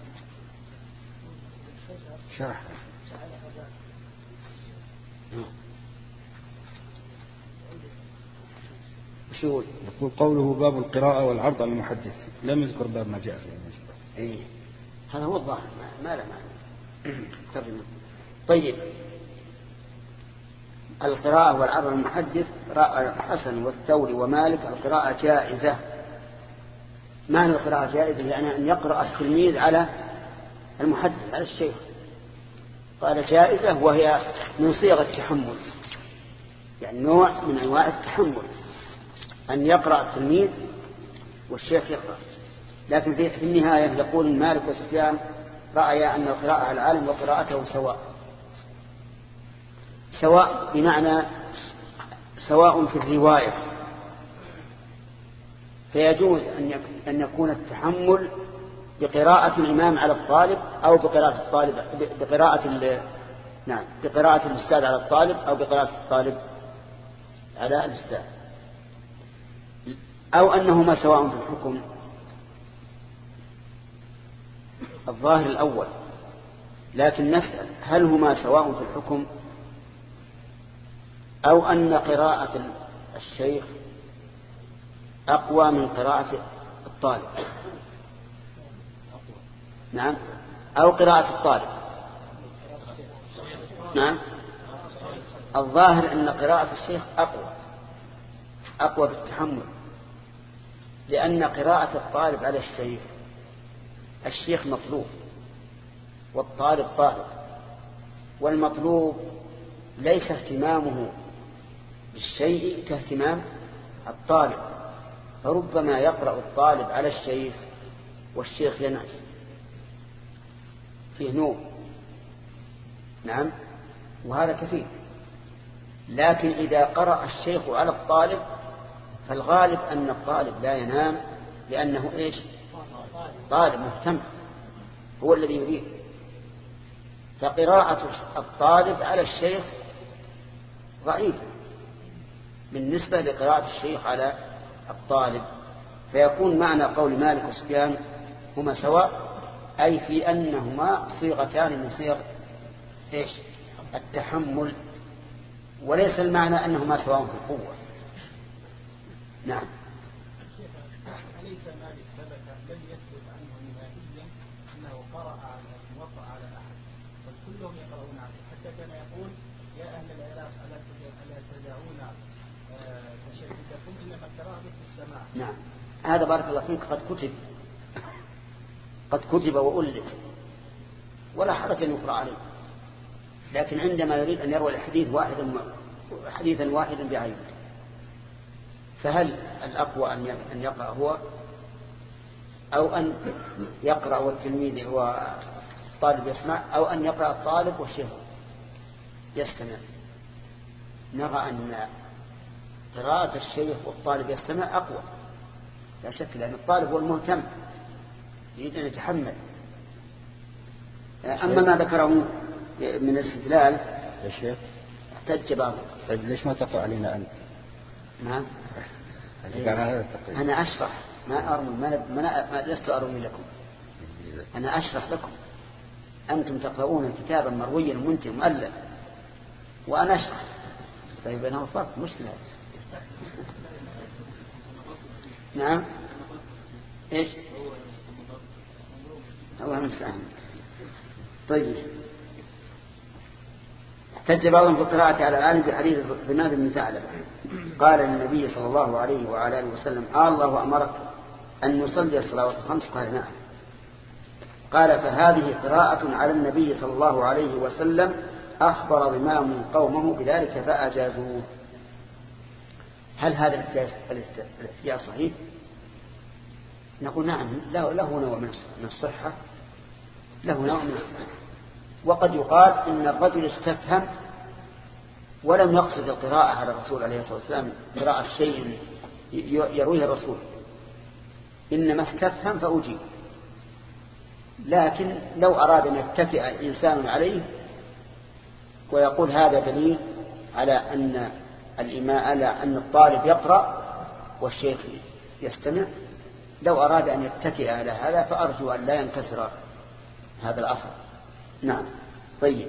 شرح شو يقول قوله باب القراءة والعرض على المحدث لم يذكر باب ما جاء فيه. إيه هذا هو الظاهر ما له معنى ترجمة. طيب القراءة والعرض على المحدث حسن والثوري ومالك القراءة جائزة. معنى القراءة جائزة يعني أن يقرأ التلميذ على المحدث على الشيخ. قال جائزة وهي من صيغ التحمل يعني نوع من أنواع التحمل أن يقرأ التلميذ والشيخ يقرأ. لكن في النهاية يقول مالك وسفيان رأيا أن القراءة على العالم وقراءته سواء. سواء بمعنى سواء في الرواية فيجوز أن يكون التحمل بقراءة الإمام على الطالب أو بقراءة الطالب بقراءة نعم بقراءة الأستاذ على الطالب أو بقراءة الطالب على الأستاذ أو أنهما سواء في الحكم. الظاهر الأول لكن نسأل هل هما سواء في الحكم أو أن قراءة الشيخ أقوى من قراءة الطالب. نعم أو قراءة الطالب. نعم الظاهر أن قراءة الشيخ أقوى أقوى بالتحمل لأن قراءة الطالب على الشيخ الشيخ مطلوب والطالب طالب والمطلوب ليس اهتمامه بالشيء كاهتمام الطالب فربما يقرأ الطالب على الشيخ والشيخ ينعس فيه نوم. نعم وهذا كثير. لكن إذا قرأ الشيخ على الطالب فالغالب أن الطالب لا ينام لأنه إيش طالب مهتم هو الذي يريد. فقراءة الطالب على الشيخ ضعيفة بالنسبة لقراءة الشيخ على الطالب. فيكون معنى قول مالك وسفيان هما سواء أي في أنهما صيغتان من صيغ إيش التحمل وليس المعنى أنهما سواء في القوة. نعم. أليس مالك ثبت لم يثبت عنه نهائيا أنه قرأ على موطأ على أحد بل كلهم يقرؤون عليه حتى كان يقول يا أهل العراق ألا تدعون تشددكم إنما القراءة في السماع. نعم هذا بارك الله فيك قد كتب قد كتب وألف ولا حرج أن يقرأ عليه. لكن عندما يريد أن يروي الحديث واحدا حديثا واحدا بعينه. فهل الأقوى أن يقرأ هو أو أن يقرأ والتلميذ هو الطالب يسمع، أو أن يقرأ الطالب والشيخ يستمع؟ نرى أن قراءة الشيخ والطالب يستمع أقوى لا شك، لأن الطالب هو المهتم يريد أن يتحمل. أما ما ذكره من الاستدلال يا شيخ احتج بعضه. طيب ليش ما تقرأ علينا أنت؟ نعم أنا أشرح ما أرمي ما, ما لست أروي لكم، أنا أشرح لكم. أنتم تقرؤون كتابا مرويا ومنتهى مؤلف وأنا أشرح. طيب بينهم فرق مشكلة. نعم إيش الله المستعان. طيب احتج بعضهم في القراءة على العالم بحديث ضمام بن ثعلبة قال للنبي صلى الله عليه وعلى آله وسلم: آه الله أمرك أن نصلي الصلوات الخمس؟ قال: نعم. قال: فهذه قراءة على النبي صلى الله عليه وسلم أخبر ضمام قومه بذلك فأجازوه. هل هذا الاحتجاج صحيح؟ نقول نعم، له نوع من الصحة، له نوع من الصحة. وقد يقال إن الرجل استفهم ولم يقصد القراءة على الرسول عليه الصلاة والسلام، قراءة شيء يرويه الرسول، إنما استفهم فأجيب. لكن لو أراد أن يتكئ إنسان عليه ويقول هذا دليل على أن الإمام على أن الطالب يقرأ والشيخ يستمع، لو أراد أن يتكئ على هذا فأرجو أن لا ينكسر هذا الأصل. نعم. طيب.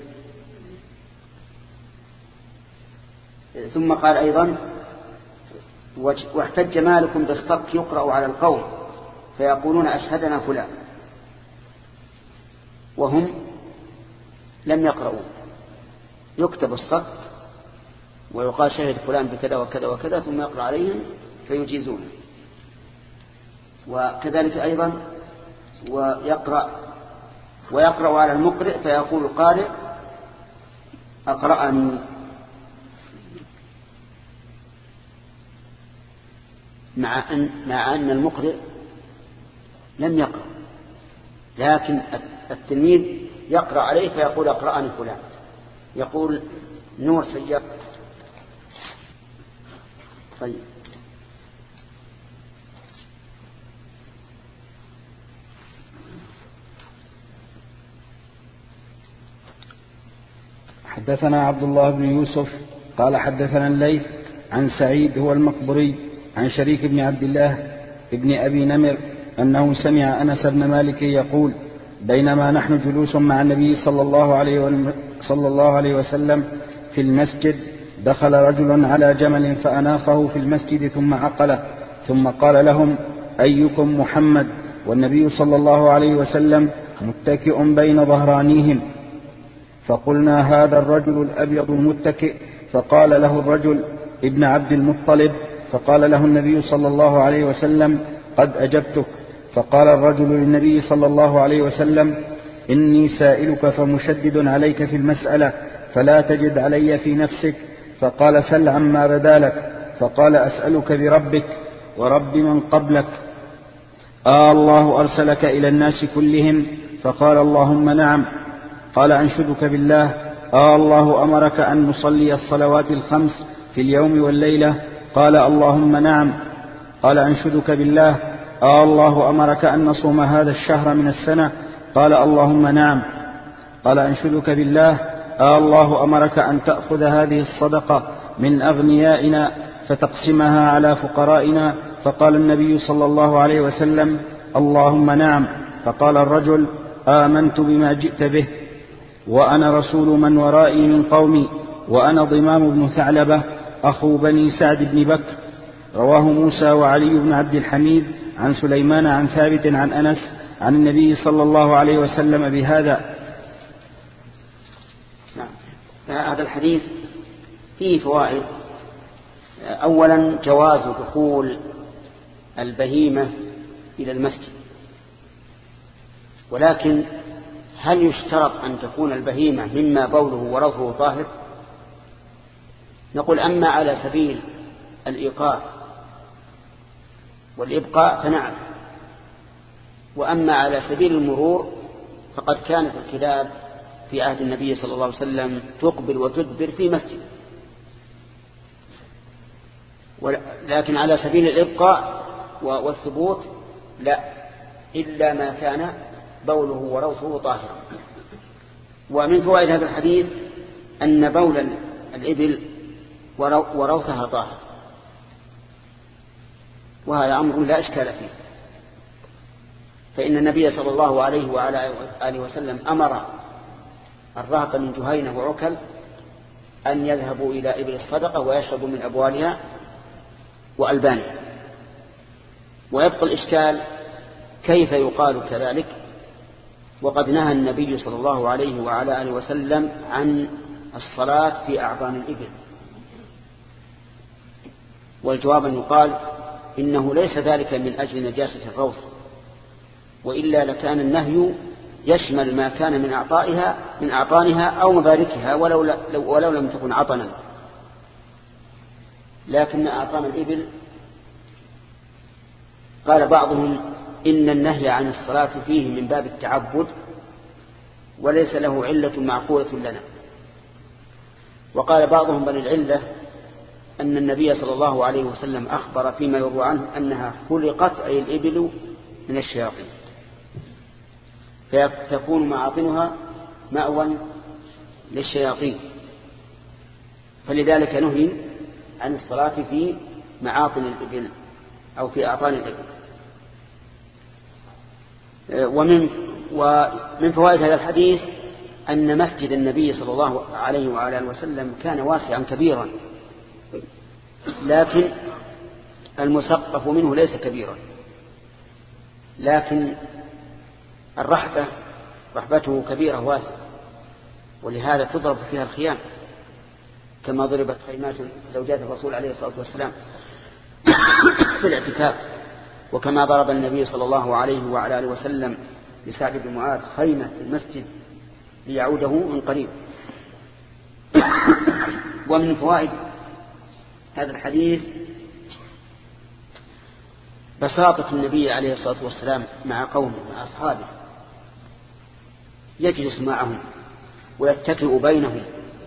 ثم قال أيضا: واحتج مالك بالصك يقرأ على القوم فيقولون أشهدنا فلان، وهم لم يقرأوا. يكتب الصك ويقال شهد فلان بكذا وكذا وكذا ثم يقرأ عليهم فيجيزون. وكذلك أيضا ويقرأ ويقرأ على المقرئ فيقول القارئ: أقرأني، مع أن, مع أن المقرئ لم يقرأ، لكن التلميذ يقرأ عليه فيقول: أقرأني فلان. يقول نور سيارة. طيب. حدثنا عبد الله بن يوسف قال حدثنا الليث عن سعيد هو المقبري عن شريك بن عبد الله ابن أبي نمر أنه سمع أنس بن مالك يقول: بينما نحن جلوس مع النبي صلى الله عليه صلى الله عليه وسلم في المسجد دخل رجل على جمل فأناخه في المسجد ثم عقله، ثم قال لهم: أيكم محمد؟ والنبي صلى الله عليه وسلم متكئ بين ظهرانيهم. فقلنا: هذا الرجل الأبيض المتكئ. فقال له الرجل: ابن عبد المطلب. فقال له النبي صلى الله عليه وسلم: قد أجبتك. فقال الرجل للنبي صلى الله عليه وسلم: إني سائلك فمشدد عليك في المسألة فلا تجد علي في نفسك. فقال: سل عما بدا لك. فقال: أسألك بربك ورب من قبلك، آه الله أرسلك إلى الناس كلهم؟ فقال: اللهم نعم. قال: أنشدك بالله، آه الله أمرك أن نصلي الصلوات الخمس في اليوم والليلة؟ قال: اللهم نعم. قال: أنشدك بالله، آه الله أمرك أن نصوم هذا الشهر من السنة؟ قال: اللهم نعم. قال: أنشدك بالله، آه الله أمرك أن تأخذ هذه الصدقة من أغنيائنا فتقسمها على فقرائنا؟ فقال النبي صلى الله عليه وسلم: اللهم نعم. فقال الرجل: آمنت بما جئت به، وأنا رسول من ورائي من قومي، وأنا ضمام بن ثعلبة أخو بني سعد بن بكر. رواه موسى وعلي بن عبد الحميد عن سليمان عن ثابت عن أنس عن النبي صلى الله عليه وسلم بهذا. هذا الحديث فيه فوائد. أولا جواز دخول البهيمة إلى المسجد، ولكن هل يشترط أن تكون البهيمة مما بوله ورثه طاهر؟ نقول أما على سبيل الإيقاف والإبقاء فنعم، وأما على سبيل المرور فقد كانت الكلاب في عهد النبي صلى الله عليه وسلم تقبل وتدبر في مسجد، لكن على سبيل الإبقاء والثبوت لا، إلا ما كان بوله وروثه طاهرا. ومن فوائد هذا الحديث أن بول الإبل وروثها طاهر، وهذا أمر لا إشكال فيه، فإن النبي صلى الله عليه وعلى آله وسلم أمر الرهط من جهينة وعكل أن يذهبوا إلى إبل الصدقة ويشربوا من أبوالها وألبانها. ويبقى الإشكال كيف يقال كذلك وقد نهى النبي صلى الله عليه وعلى آله وسلم عن الصلاة في أعظام الإبل؟ والجواب أن يقال إنه ليس ذلك من أجل نجاسة الروث، وإلا لكان النهي يشمل ما كان من أعطائها من أعطانها أو مباركها ولو, ولو لم تكن عطنا، لكن أعطان الإبل قال بعضهم إن النهي عن الصلاة فيه من باب التعبد وليس له علة معقولة لنا. وقال بعضهم بل العلة أن النبي صلى الله عليه وسلم أخبر فيما يروى عنه أنها خلقت أي الإبل من الشياطين، فتكون معاطنها مأوى للشياطين، فلذلك نهي عن الصلاة في معاطن الإبل أو في أعطان الإبل. ومن, ومن فوائد هذا الحديث أن مسجد النبي صلى الله عليه وعلى آله وسلم كان واسعا كبيرا، لكن المسقف منه ليس كبيرا، لكن الرحبة رحبته كبيرة واسعة، ولهذا تضرب فيها الخيام كما ضربت خيمات زوجات الرسول عليه الصلاة والسلام في الاعتكاف، وكما ضرب النبي صلى الله عليه وعلى آله وسلم لسعد بن معاذ خيمة في المسجد ليعوده من قريب. ومن فوائد هذا الحديث بساطة النبي عليه الصلاة والسلام مع قومه مع أصحابه، يجلس معهم ويتكئ بينهم،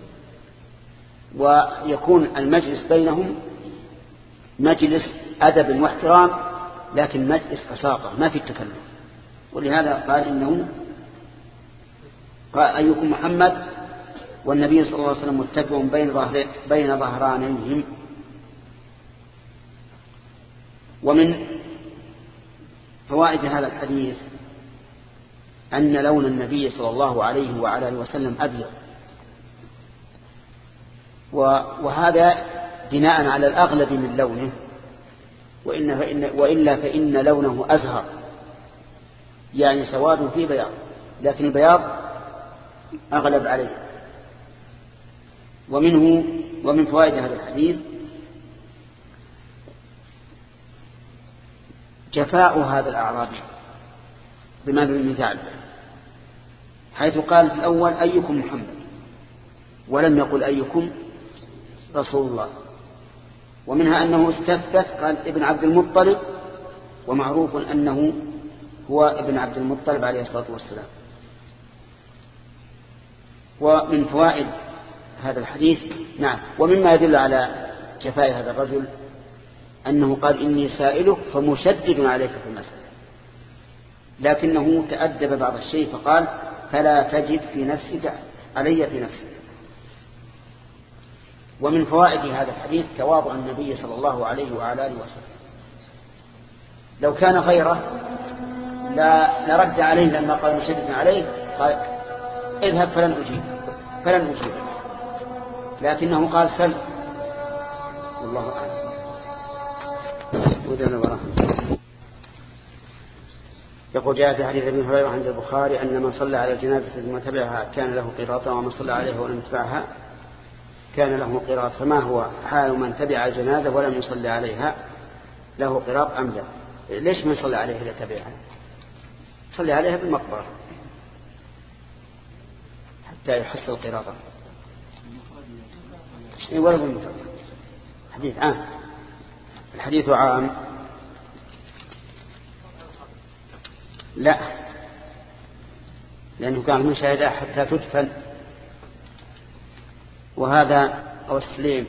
ويكون المجلس بينهم مجلس أدب واحترام، لكن مجلس بساطة ما في التكلم. ولهذا قال إنه قال أيكم محمد والنبي صلى الله عليه وسلم متكئ بين ظهر بين ظهرانيهم. ومن فوائد هذا الحديث أن لون النبي صلى الله عليه وعلى آله وسلم أبيض، وهذا بناء على الأغلب من لونه، وإن فإن وإلا فإن لونه أزهر، يعني سواد في بياض، لكن البياض أغلب عليه. ومنه ومن فوائد هذا الحديث جفاء هذا الأعرابي بما بالمثال، حيث قال في الأول أيكم محمد ولم يقل أيكم رسول الله. ومنها أنه استثبت قال ابن عبد المطلب، ومعروف أنه هو ابن عبد المطلب عليه الصلاة والسلام. ومن فوائد هذا الحديث نعم ومما يدل على جفاء هذا الرجل أنه قال إني سائلك فمشدد عليك في المسألة، لكنه تأدب بعض الشيء فقال فلا تجد في نفسك علي في نفسك. ومن فوائد هذا الحديث تواضع النبي صلى الله عليه وعلى آله وسلم، لو كان غيره لا لرد عليه لما قال مشدد عليه قال اذهب فلن أجيب فلن أجيب لكنه قال سل. والله أعلم. يقول جاء في حديث ابن هريرة عند البخاري أن من صلى على الجنازة ثم تبعها كان له قيراط، ومن صلى عليها ولم يتبعها كان له قيراط. فما هو حال من تبع الجنازة ولم يصلي عليها، له قيراط أم لا؟ ليش من صلى عليها لتبعها؟ صلي عليها بالمقبرة حتى يحصل قيراطا. إيه ولا بالمفرد. حديث عام. الحديث عام لا، لأنه كان من شهدها حتى تدفن. وهذا أو السليم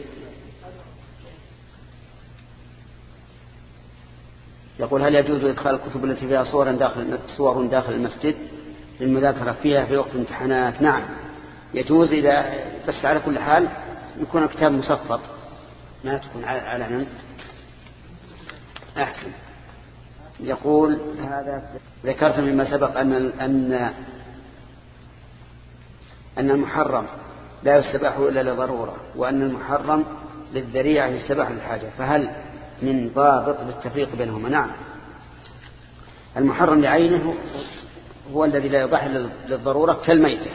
يقول هل يجوز إدخال الكتب التي فيها صور داخل صور داخل المسجد للمذاكرة فيها في وقت امتحانات؟ نعم يجوز، إذا بس على كل حال يكون الكتاب مصفط ما تكون علنا أحسن. يقول هذا ذكرت مما سبق أن أن أن المحرم لا يستباح إلا لضرورة، وأن المحرم للذريعة يستباح للحاجة، فهل من ضابط للتفريق بينهما؟ نعم، المحرم لعينه هو الذي لا يباح للضرورة كالميتة،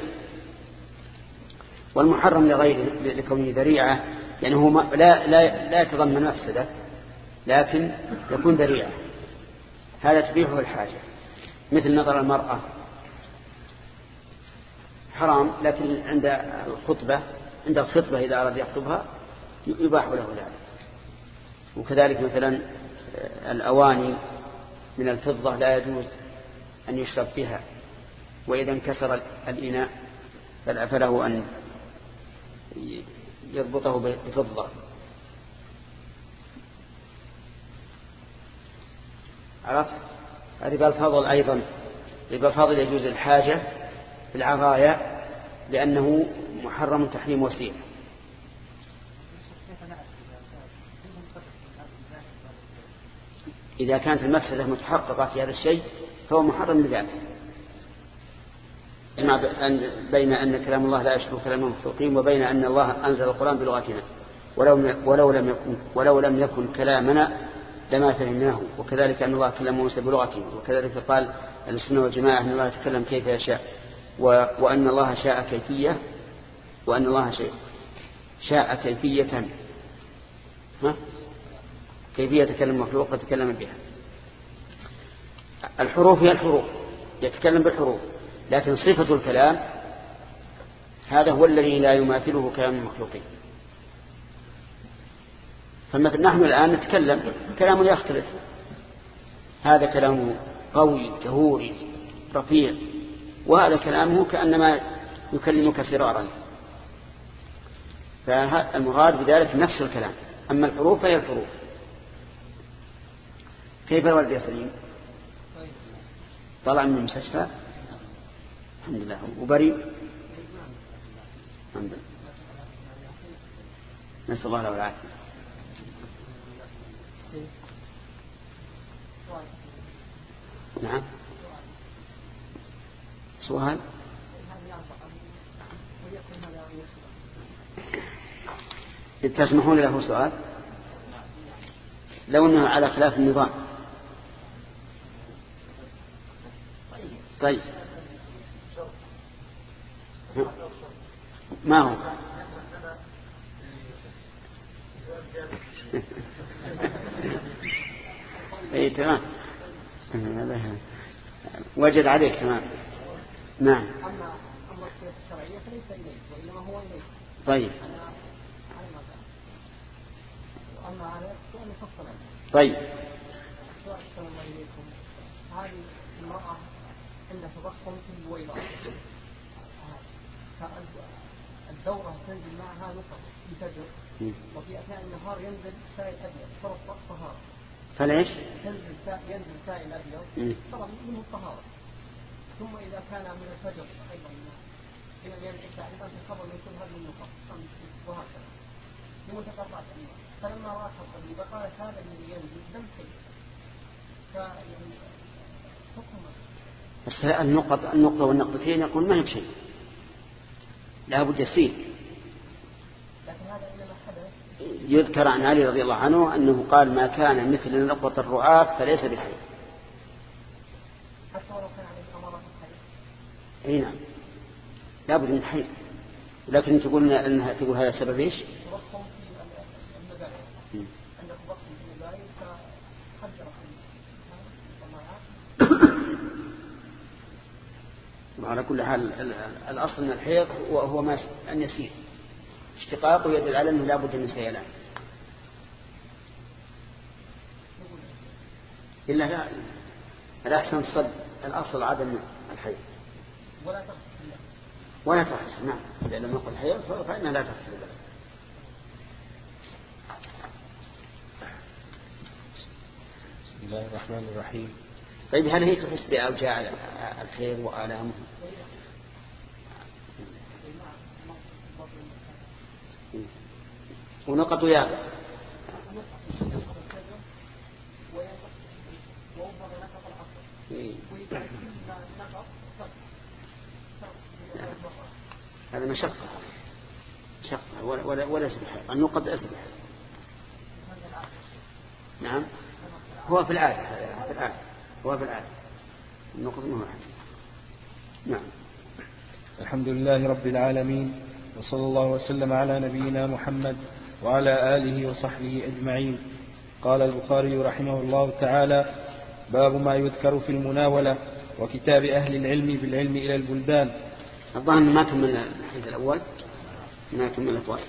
والمحرم لغيره لكونه ذريعة يعني هو لا, لا, لا يتضمن مفسدة لكن يكون ذريعة، هذا تبيحه الحاجة، مثل نظر المرأة حرام لكن عند الخطبة عند الخطبة إذا أراد يخطبها يباح له ذلك. وكذلك مثلا الأواني من الفضة لا يجوز أن يشرب بها، وإذا انكسر الإناء فله أن يربطه بفضة. عرفت؟ ربا الفضل أيضا، ربا الفضل يجوز الحاجة في العرايا لأنه محرم تحريم وسيع. إذا كانت المفسدة متحققة في هذا الشيء فهو محرم بذاته. بين أن كلام الله لا يشبه كلام المخلوقين، وبين أن الله أنزل القرآن بلغتنا، ولو, ولو, لم يكن ولو لم يكن كلامنا لما فهمناه، وكذلك أن الله كلم موسى بلغته، وكذلك قال السنة والجماعة أن الله يتكلم كيف يشاء، وأن الله شاء كيفية، وأن الله شاء كيفية ها؟ كيفية تكلم المخلوق وتكلم بها. الحروف هي الحروف، يتكلم بالحروف، لكن صفة الكلام هذا هو الذي لا يماثله كلام المخلوقين. فمثل نحن الآن نتكلم كلام يختلف، هذا كلام قوي جهوري رفيع، وهذا كلامه كأنما يكلمك سرارا، فالمراد بذلك نفس الكلام. أما الحروف فهي الحروف. كيف الولد يا سليم؟ طلع من المستشفى الحمد لله وبريء الحمد لله، نسأل الله له العافية. نعم سؤال تسمحون له سؤال لو أنه على خلاف النظام؟ طيب ما هو اي تمام وجد عليك تمام. نعم أما أما الصيغة الشرعية فليس إليه وإنما هو إليه. طيب وأما على السؤال مفصل. طيب السؤال السلام عليكم، هذه المرأة عندها تضخم في البويضات، الدورة تنزل معها نقط في فجر، وفي أثناء النهار ينزل سائل أبيض فرص طهارة. فليش؟ ينزل سائل ينزل سائل أبيض طبعا منه الطهارة، ثم إذا كان من الفجر أيضا إلى اليوم العشاء أيضا تخبر من كل هذه النقط وهكذا لمدة أربعة أيام. فلما رأت الطبيبة قالت هذا الذي ينزل دم حي، فيعني حكم بس النقطة النقطة والنقطتين يقول ما هي بشيء، لا بد يسير. لكن هذا إنما حدث. يذكر عن علي رضي الله عنه أنه قال ما كان مثل نقطة الرعاف فليس بحي. حتى ولو كان عليه أمارات الحي. أي نعم لا بد من حي، لكن تقول أنها تقول هذا سبب إيش؟ تضخم في المبالغ، عندك تضخم في المبالغ فحجر على كل حال الأصل من الحيض وهو ما أن يسير اشتقاقه يدل على أنه لا بد من سيلان، إلا لا الأحسن صد الأصل عدم الحيض ولا تغسل ولا تغسل. نعم، إذا لم يقل حيض فإنها لا تغسل. بسم الله الرحمن الرحيم. طيب هل هي تحس بأوجاع الحيض وآلامه؟ ونقط يابا هذا مشقة مشقة ولا ولا ولا سبحان أن يقد أسبح. نعم، هو في العادة في العادة هو في العادة النقط مهمة. نعم. الحمد لله رب العالمين، وصلى الله وسلم على نبينا محمد وعلى آله وصحبه أجمعين. قال البخاري رحمه الله تعالى: باب ما يذكر في المناولة وكتاب أهل العلم بالعلم إلى البلدان. الظاهر ما كمل الحديث الأول، ما كمل الأطوال.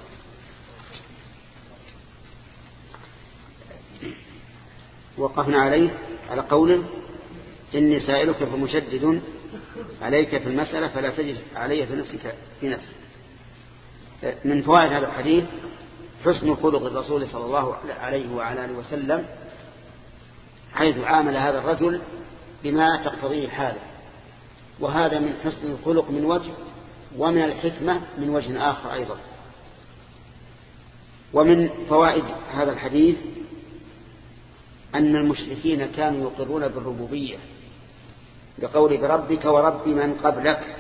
وقفنا عليه على قوله: إني سائلك فمشدد عليك في المسألة فلا تجد علي في نفسك في نفسك. من فوائد هذا الحديث حسن خلق الرسول صلى الله عليه وعلى آله وسلم، حيث عامل هذا الرجل بما تقتضيه حاله، وهذا من حسن الخلق من وجه، ومن الحكمة من وجه آخر أيضا. ومن فوائد هذا الحديث أن المشركين كانوا يقرون بالربوبية بقول بربك ورب من قبلك،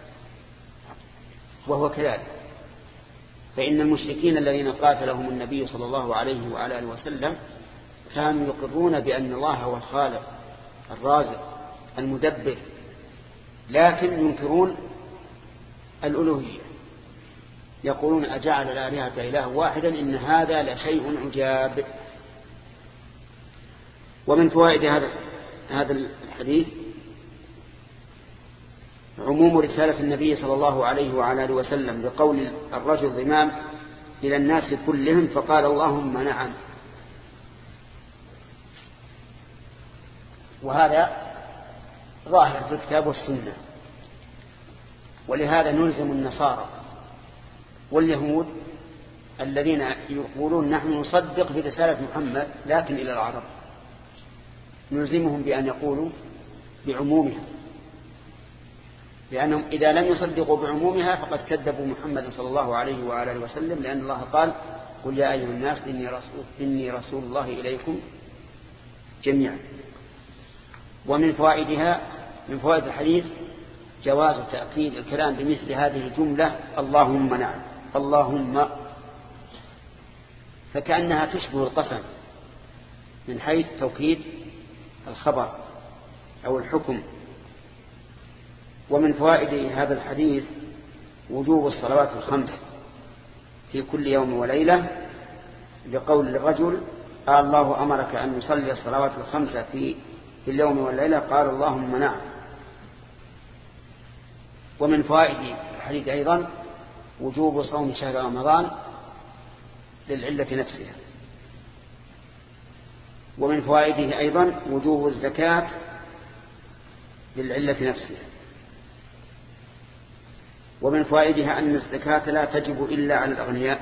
وهو كذلك. فإن المشركين الذين قاتلهم النبي صلى الله عليه وعلى آله وسلم كانوا يقرون بأن الله هو الخالق الرازق المدبر، لكن ينكرون الألوهية، يقولون أجعل الآلهة إله واحدا إن هذا لشيء عجاب. ومن فوائد هذا هذا الحديث عموم رسالة النبي صلى الله عليه وعلى آله وسلم بقول الرجل ضمام إلى الناس كلهم فقال اللهم نعم. وهذا ظاهر في الكتاب والسنة، ولهذا نلزم النصارى واليهود الذين يقولون نحن نصدق في رسالة محمد لكن إلى العرب، نلزمهم بأن يقولوا بعمومها، لأنهم إذا لم يصدقوا بعمومها فقد كذبوا محمد صلى الله عليه وعلى آله وسلم، لأن الله قال: قل يا أيها الناس إني رسول, إني رسول الله إليكم جميعا. ومن فوائدها من فوائد الحديث جواز تأكيد الكلام بمثل هذه الجملة: اللهم نعم، اللهم، فكأنها تشبه القسم من حيث توكيد الخبر أو الحكم. ومن فوائد هذا الحديث وجوب الصلوات الخمس في كل يوم وليلة، لقول الرجل: قال الله أمرك أن نصلي الصلوات الخمسة في في اليوم والليلة؟ قال اللهم نعم. ومن فوائد الحديث أيضا وجوب صوم شهر رمضان للعلة نفسها. ومن فوائده أيضا وجوب الزكاة للعلة نفسها. ومن فوائدها أن الزكاة لا تجب إلا على الأغنياء،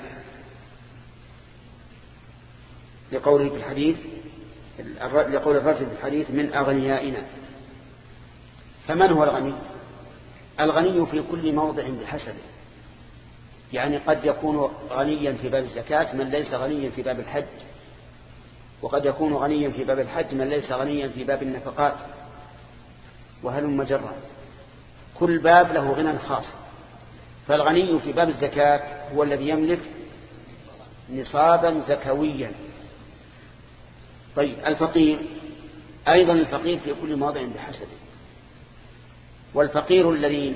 لقوله في الحديث لقول الرجل في الحديث: من أغنيائنا. فمن هو الغني؟ الغني في كل موضع بحسبه، يعني قد يكون غنيا في باب الزكاة من ليس غنيا في باب الحج، وقد يكون غنيا في باب الحج من ليس غنيا في باب النفقات، وهلم جرا، كل باب له غنى خاص. فالغني في باب الزكاة هو الذي يملك نصابا زكويا. طيب الفقير أيضا الفقير في كل موضع بحسبه، والفقير الذي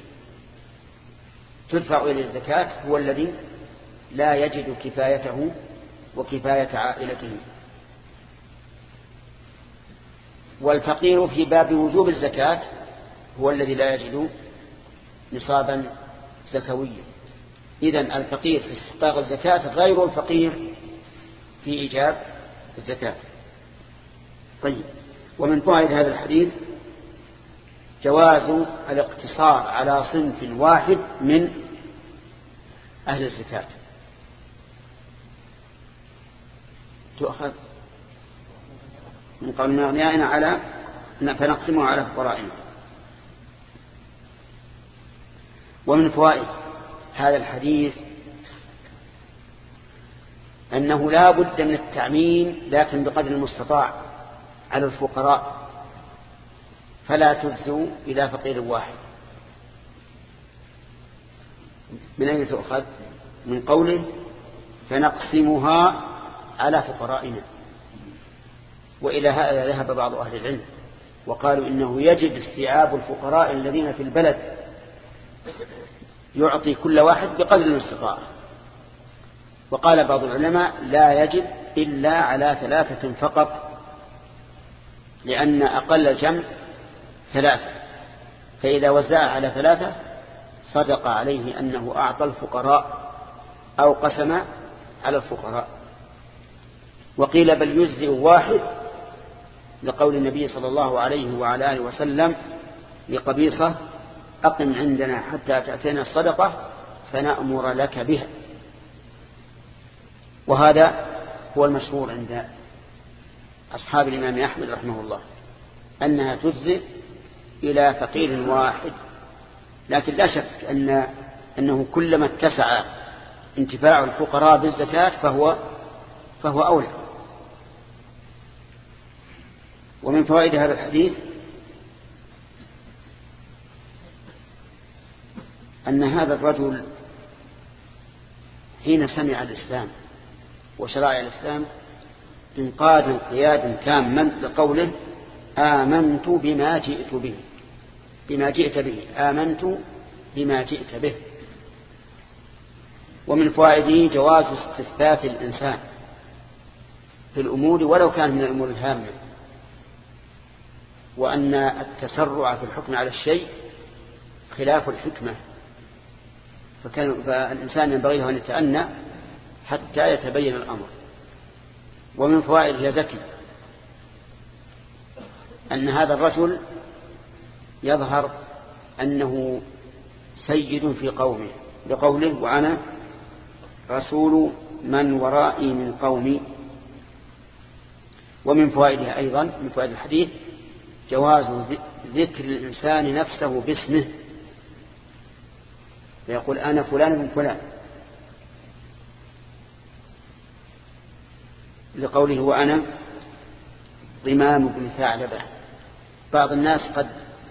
تدفع إلى الزكاة هو الذي لا يجد كفايته وكفاية عائلته. والفقير في باب وجوب الزكاة هو الذي لا يجد نصابا زكويا، إذن الفقير في استحقاق الزكاة غير الفقير في إيجاب الزكاة. طيب، ومن فوائد هذا الحديث جواز الاقتصار على صنف واحد من أهل الزكاة، تؤخذ من قول من أغنيائنا على فنقسمه على فقرائنا. ومن فوائد هذا الحديث أنه لا بد من التعميم لكن بقدر المستطاع على الفقراء، فلا تجزوا إلى فقير واحد. من أين تؤخذ؟ من قوله فنقسمها على فقرائنا. وإلى هذا ذهب بعض أهل العلم وقالوا إنه يجب استيعاب الفقراء الذين في البلد، يعطي كل واحد بقدر الاستطاعة. وقال بعض العلماء لا يجب إلا على ثلاثة فقط، لأن أقل الجمع ثلاثة، فإذا وزع على ثلاثة صدق عليه أنه أعطى الفقراء أو قسم على الفقراء. وقيل بل يجزئ واحد لقول النبي صلى الله عليه وعلى آله وسلم لقبيصة أقم عندنا حتى تأتينا الصدقة فنأمر لك بها. وهذا هو المشهور عند أصحاب الإمام أحمد رحمه الله أنها تجزئ إلى فقير واحد، لكن لا شك أن أنه كلما اتسع انتفاع الفقراء بالزكاة فهو فهو أولى. ومن فوائد هذا الحديث أن هذا الرجل حين سمع الإسلام وشرائع الإسلام انقاد انقيادا تاما لقوله آمنت بما جئت به بما جئت به آمنت بما جئت به. ومن فوائده جواز استثبات الإنسان في الأمور ولو كان من الأمور الهامة، وأن التسرع في الحكم على الشيء خلاف الحكمة، فكان فالإنسان ينبغي له أن يتأنى حتى يتبين الأمر. ومن فوائد يا زكي أن هذا الرجل يظهر أنه سيد في قومه لقوله وأنا رسول من ورائي من قومي. ومن فوائدها أيضا من فوائد الحديث جواز ذكر الإنسان نفسه باسمه، فيقول أنا فلان من فلان لقوله وأنا ضمام بن ثعلبة. بعض الناس قد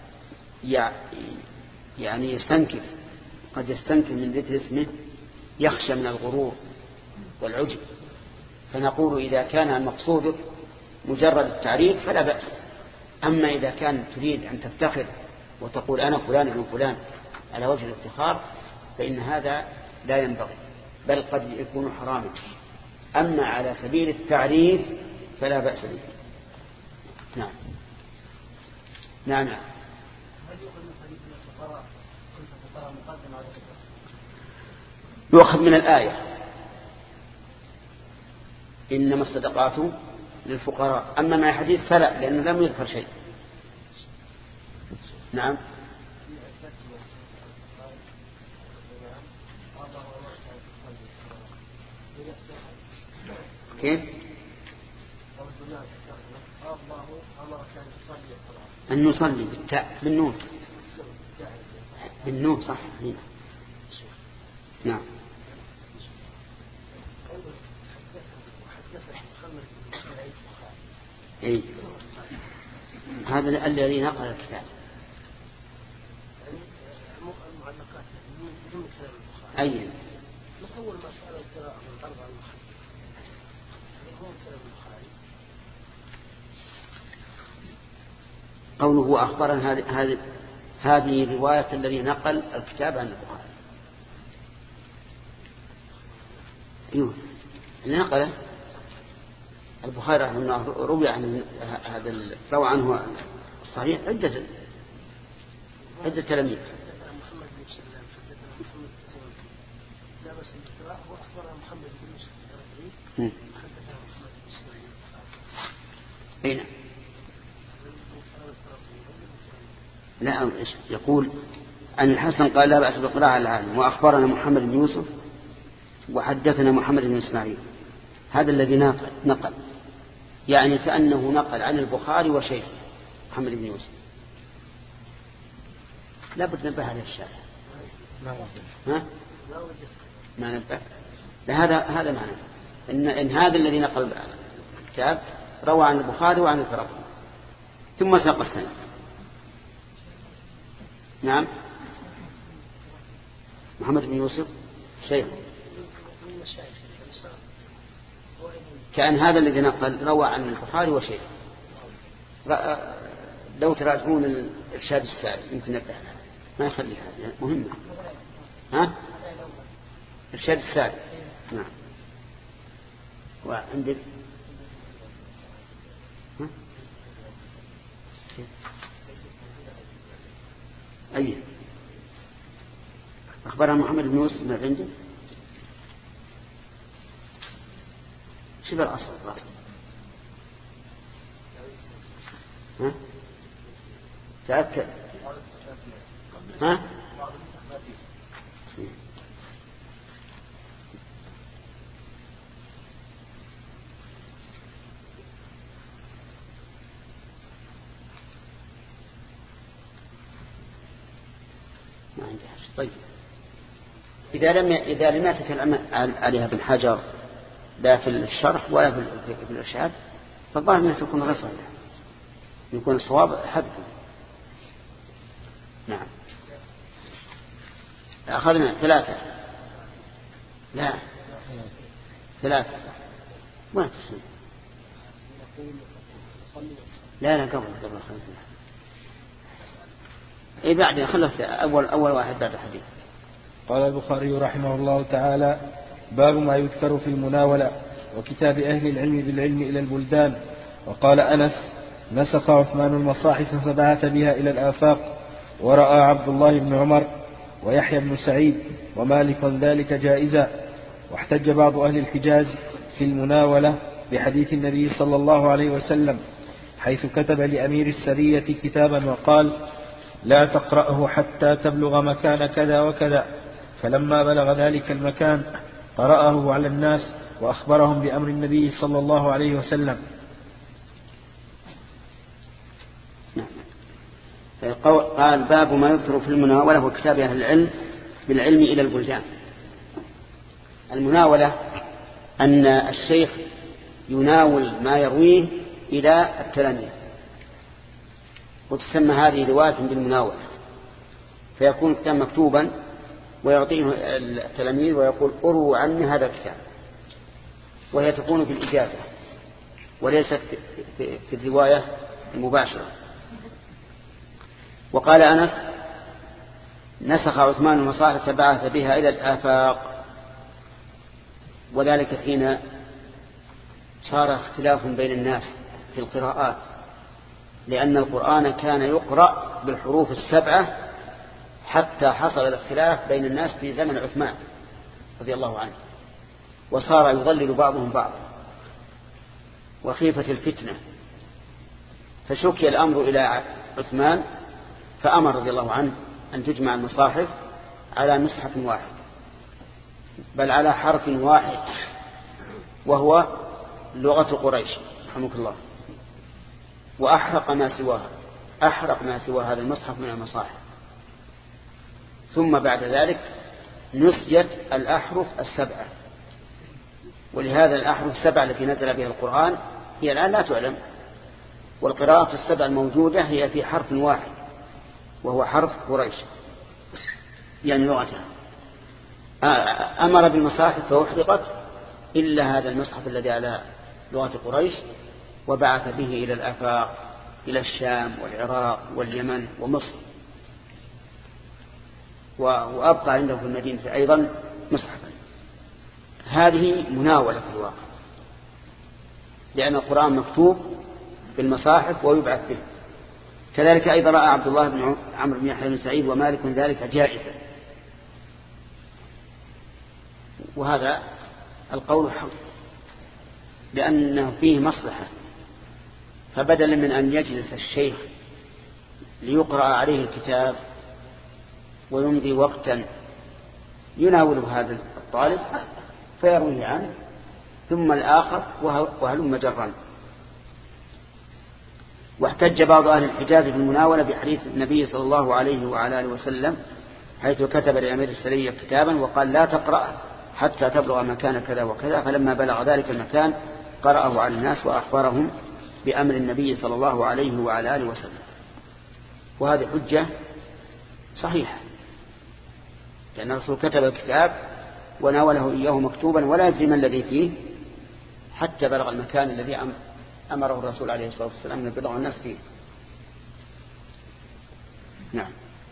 يعني يستنكف قد يستنكف من ذكر اسمه، يخشى من الغرور والعجب، فنقول إذا كان المقصود مجرد التعريف فلا بأس. أما إذا كان تريد أن تفتخر وتقول أنا فلان من فلان على وجه الافتخار فإن هذا لا ينبغي، بل قد يكون حراما. أما على سبيل التعريف فلا بأس به. نعم نعم نعم. يؤخذ من الآية إنما الصدقات للفقراء، أما مع حديث فلا، لأنه لم يذكر شيء. نعم. كيف؟ أن نصلي بالتاء بالنون بالنون صح. نعم. أي هذا الذي نقل الكتاب. أي أول ما سأل القراءة من أربع المحدث هو كلام البخاري. قوله أخبرنا هذه هذه هذه رواية الذي نقل الكتاب عن البخاري. أيوه اللي نقله البخاري رحمه الله روي عن هذا روى عنه الصحيح عدة عدة تلاميذ. محمد بن سلام حدثنا محمد بن أين لا يقول أن الحسن قال لا بأس بالقراءة على العالم، وأخبرنا محمد بن يوسف وحدثنا محمد بن إسماعيل. هذا الذي نقل يعني كأنه نقل عن البخاري وشيخ محمد بن يوسف. لا بد نبه على الشارع. ها؟ ما نبه. هذا هذا معنى إن, إن هذا الذي نقل الكتاب روى عن البخاري وعن الفرقي ثم ساق السند. نعم محمد بن يوسف شيخ كأن هذا الذي نقل روى عن البخاري وشيخ. لو تراجعون الإرشاد الساري يمكن نبه ما يخلي هذا مهمة. ها الإرشاد الساري. نعم وعندك ها؟ أيه أخبرنا محمد بن يوسف ما عندك شبه الأصل الأصل ها تأكد ها ما عندي حاجة. طيب إذا لم إذا لم يتكلم عليها في الحجر لا في الشرح ولا في الإرشاد فالظاهر أنها تكون غير صحيحة، يكون الصواب حذفه. نعم أخذنا ثلاثة لا ثلاثة ما تسمع لا لا قبل قبل خلفنا إيه بعد خلفت أول أول واحد بعد الحديث. قال البخاري رحمه الله تعالى باب ما يذكر في المناولة وكتاب أهل العلم بالعلم إلى البلدان. وقال أنس نسخ عثمان المصاحف فبعث بها إلى الآفاق، ورأى عبد الله بن عمر ويحيى بن سعيد ومالك ذلك جائزا. واحتج بعض أهل الحجاز في المناولة بحديث النبي صلى الله عليه وسلم حيث كتب لأمير السرية كتابا وقال لا تقرأه حتى تبلغ مكان كذا وكذا، فلما بلغ ذلك المكان قرأه على الناس وأخبرهم بأمر النبي صلى الله عليه وسلم. قال باب ما يذكر في المناولة وكتاب أهل العلم بالعلم إلى البلدان. المناولة أن الشيخ يناول ما يرويه إلى التلاميذ، وتسمى هذه رواية بالمناولة، فيكون الكتاب مكتوبا ويعطيه التلاميذ ويقول أروا عني هذا الكتاب، وهي تكون بالإجازة وليست في الرواية المباشرة. وقال أنس نسخ عثمان المصاحف فبعث بها إلى الآفاق، وذلك حين صار اختلاف بين الناس في القراءات، لأن القرآن كان يقرأ بالحروف السبعة حتى حصل الاختلاف بين الناس في زمن عثمان رضي الله عنه، وصار يضلل بعضهم بعضا وخيفة الفتنة، فشكي الأمر إلى عثمان فأمر رضي الله عنه أن تجمع المصاحف على مصحف واحد، بل على حرف واحد وهو لغة قريش رحمك الله، وأحرق ما سواها أحرق ما سوى هذا المصحف من المصاحف. ثم بعد ذلك نسيت الأحرف السبعة، ولهذا الأحرف السبعة التي نزل بها القرآن هي الآن لا تعلم، والقراءة السبعة الموجودة هي في حرف واحد وهو حرف قريش يعني لغتها. أمر بالمصاحف فأحرقت إلا هذا المصحف الذي على لغة قريش، وبعث به إلى الآفاق إلى الشام والعراق واليمن ومصر، وأبقى عنده في المدينة أيضا مصحفا. هذه مناولة في الواقع، لأن القرآن مكتوب بالمصاحف ويبعث به. كذلك أيضا رأى عبد الله بن عمرو بن يحيى بن سعيد ومالك ذلك جائزا، وهذا القول حق، لأنه فيه مصلحة، فبدلا من أن يجلس الشيخ ليقرأ عليه الكتاب ويمضي وقتا يناوله هذا الطالب فيرويه عنه ثم الآخر وهلم جرا. واحتج بعض أهل الحجاز بالمناولة بحديث النبي صلى الله عليه وعلى آله وسلم حيث كتب لأمير السرية كتابا وقال لا تقرأ حتى تبلغ مكان كذا وكذا، فلما بلغ ذلك المكان قرأه على الناس وأخبرهم بأمر النبي صلى الله عليه وعلى آله وسلم. وهذه حجة صحيحة، لأن الرسول كتب الكتاب وناوله إياه مكتوبا ولا يدري ما الذي فيه حتى بلغ المكان الذي أمره الرسول عليه الصلاة والسلام أن يبلغ الناس فيه. نعم.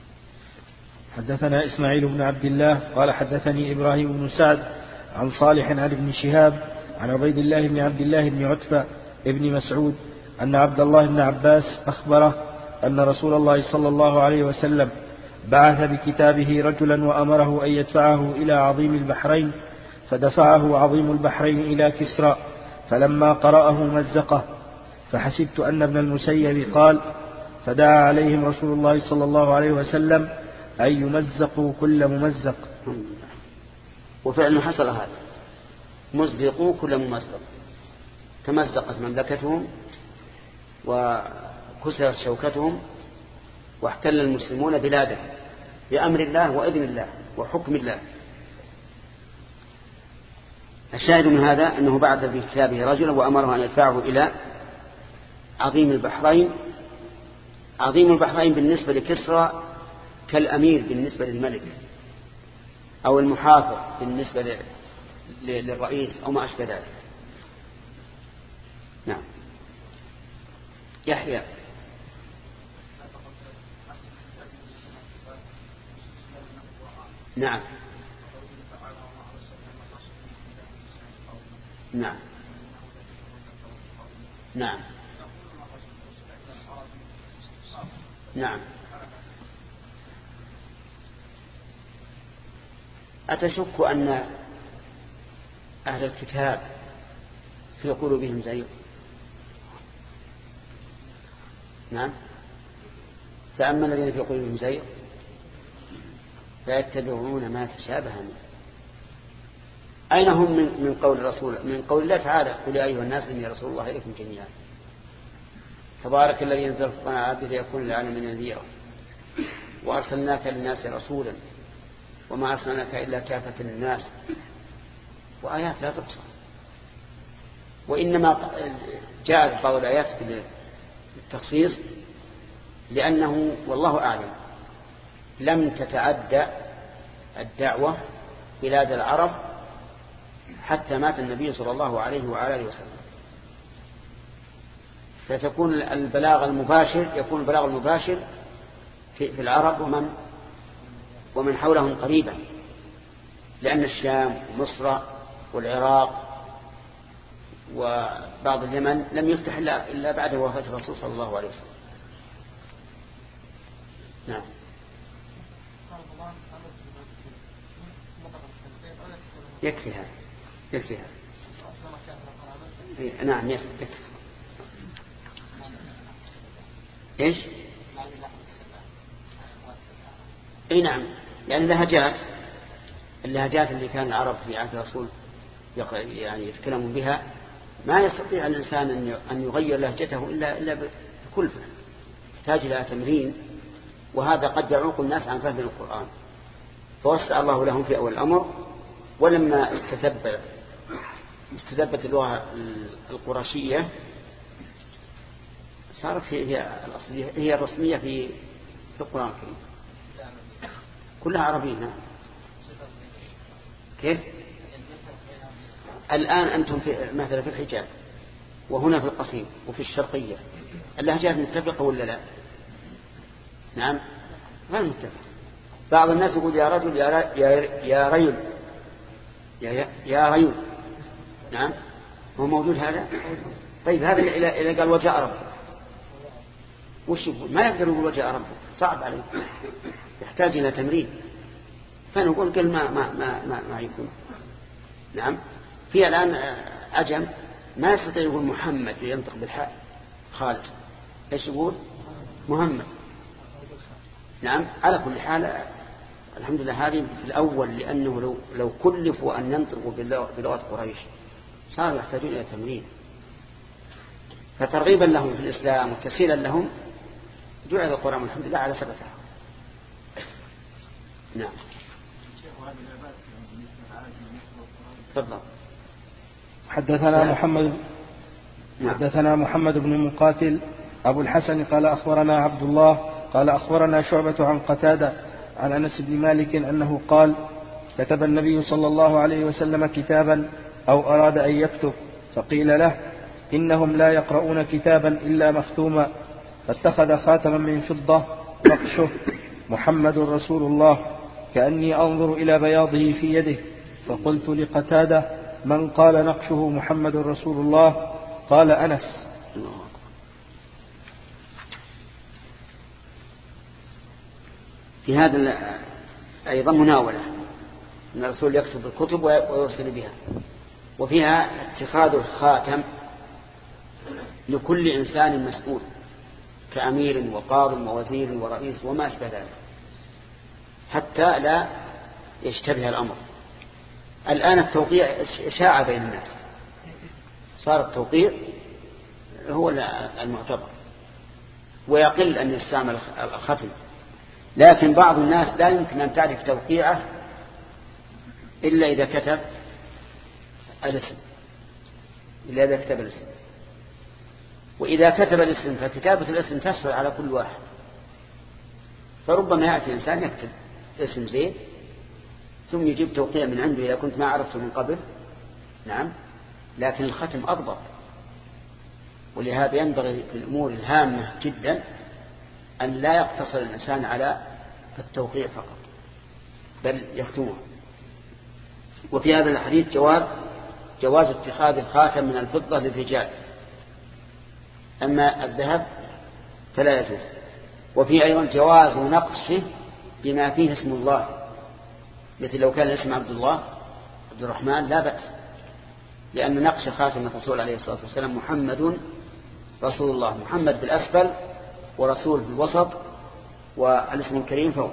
حدثنا إسماعيل بن عبد الله قال حدثني إبراهيم بن سعد عن صالح عن ابن شهاب عن عبيد الله بن عبد الله بن عتبة ابن مسعود أن عبد الله بن عباس أخبره أن رسول الله صلى الله عليه وسلم بعث بكتابه رجلا وأمره أن يدفعه إلى عظيم البحرين، فدفعه عظيم البحرين إلى كسرى، فلما قرأه مزقه، فحسبت أن ابن المسيب قال فدعا عليهم رسول الله صلى الله عليه وسلم أن يمزقوا كل ممزق. وفعلا حصل هذا، مزقوا كل ممزق، تمزقت مملكتهم وكسرت شوكتهم واحتل المسلمون بلاده بأمر الله وإذن الله وحكم الله. الشاهد من هذا أنه بعث في كتابه رجلا وأمره أن يدفعه إلى عظيم البحرين. عظيم البحرين بالنسبة لكسرى كالأمير بالنسبة للملك، أو المحافظ بالنسبة للرئيس أو ما أشبه ذلك. نعم. يحيى. نعم نعم نعم نعم. أتشك أن أهل الكتاب في قلوبهم زيغ؟ نعم. فأما الذين في قلوبهم زيغ فيتبعون ما تشابه منه. أين هم من, من قول الرسول من قول الله تعالى قل يا أيها الناس إني رسول الله إليكم جميعا تبارك الذي ينزل القرآن على عبده ليكون للعالمين نذيرا وأرسلناك للناس رسولا وما أرسلناك إلا كافة للناس، وآيات لا تحصى. وإنما جاءت بعض الآيات بالتخصيص لأنه والله أعلم لم تتعدى الدعوة بلاد العرب حتى مات النبي صلى الله عليه وعلى آله وسلم، فتكون البلاغ المباشر يكون البلاغ المباشر في العرب ومن ومن حولهم قريبا، لأن الشام ومصر والعراق وبعض اليمن لم يفتح إلا بعد وفاة الرسول صلى الله عليه وسلم. نعم. يكفي هذا يكفي هذا. نعم يكفي. ايش؟ اي نعم، يعني اللهجات اللهجات اللي كان العرب في عهد الرسول يعني يتكلمون بها ما يستطيع الإنسان أن يغير لهجته إلا إلا بكلفة، يحتاج إلى تمرين، وهذا قد يعوق الناس عن فهم القرآن. فوسع الله لهم في أول الأمر، ولما استتب استتبت اللغة القرشية صارت هي الأصلية هي الرسمية في في القرآن الكريم كلها عربية. كيف الآن أنتم في مثلا في الحجاز وهنا في القصيم وفي الشرقية اللهجات متفقة ولا لا؟ نعم غير متفقة. بعض الناس يقول يا رجل يا يا يا رجل يا يا رجل. نعم هو موجود هذا. طيب هذا إذا قال وجاء ربك وش يقول؟ ما يقدر يقول وجاء ربك، صعب عليه، يحتاج إلى تمرين. فنقول قل ما ما ما ما, ما يكون. نعم. في الآن عجم ما يستطيع يقول محمد ينطق بالحاء خالد، ايش يقول؟ محمد. نعم. على كل حال الحمد لله هذه في الأول، لأنه لو, لو كلفوا أن ينطقوا بلغة قريش صاروا يحتاجون إلى تمرين، فترغيبا لهم في الإسلام وتسهيلا لهم جعل القرآن الحمد لله على سبعة أحرف. نعم. تفضل. حدثنا محمد حدثنا محمد بن مقاتل أبو الحسن قال أخبرنا عبد الله قال أخبرنا شعبة عن قتادة عن أنس بن مالك أنه قال كتب النبي صلى الله عليه وسلم كتابا أو أراد أن يكتب فقيل له إنهم لا يقرؤون كتابا إلا مختوما، فاتخذ خاتما من فضة نقشه محمد رسول الله كأني أنظر إلى بياضه في يده، فقلت لقتادة من قال نقشه محمد رسول الله؟ قال أنس. في هذا أيضا مناولة أن الرسول يكتب الكتب ويوصل بها، وفيها اتخاذ الخاتم لكل إنسان مسؤول كأمير وقاض ووزير ورئيس وما أشبه ذلك، حتى لا يشتبه الأمر. الآن التوقيع شاع بين الناس، صار التوقيع هو المعتبر ويقل أن يستعمل الختم، لكن بعض الناس لا يمكن أن تعرف توقيعه إلا إذا كتب الاسم إلا إذا كتب الاسم وإذا كتب الاسم فكتابة الاسم تسهل على كل واحد، فربما يأتي إنسان يكتب اسم زيد ثم يجيب توقيع من عنده إذا كنت ما عرفته من قبل. نعم. لكن الختم أضبط، ولهذا ينبغي في الأمور الهامة جدا أن لا يقتصر الإنسان على التوقيع فقط بل يختمه. وفي هذا الحديث جواز جواز اتخاذ الخاتم من الفضة للرجال، أما الذهب فلا يجوز. وفي أيضا جواز نقشه بما فيه اسم الله، مثل لو كان الاسم عبد الله عبد الرحمن لا بأس، لأن نقش خاتم الرسول عليه الصلاة والسلام محمد رسول الله، محمد بالأسفل ورسول بالوسط والاسم الكريم فوق.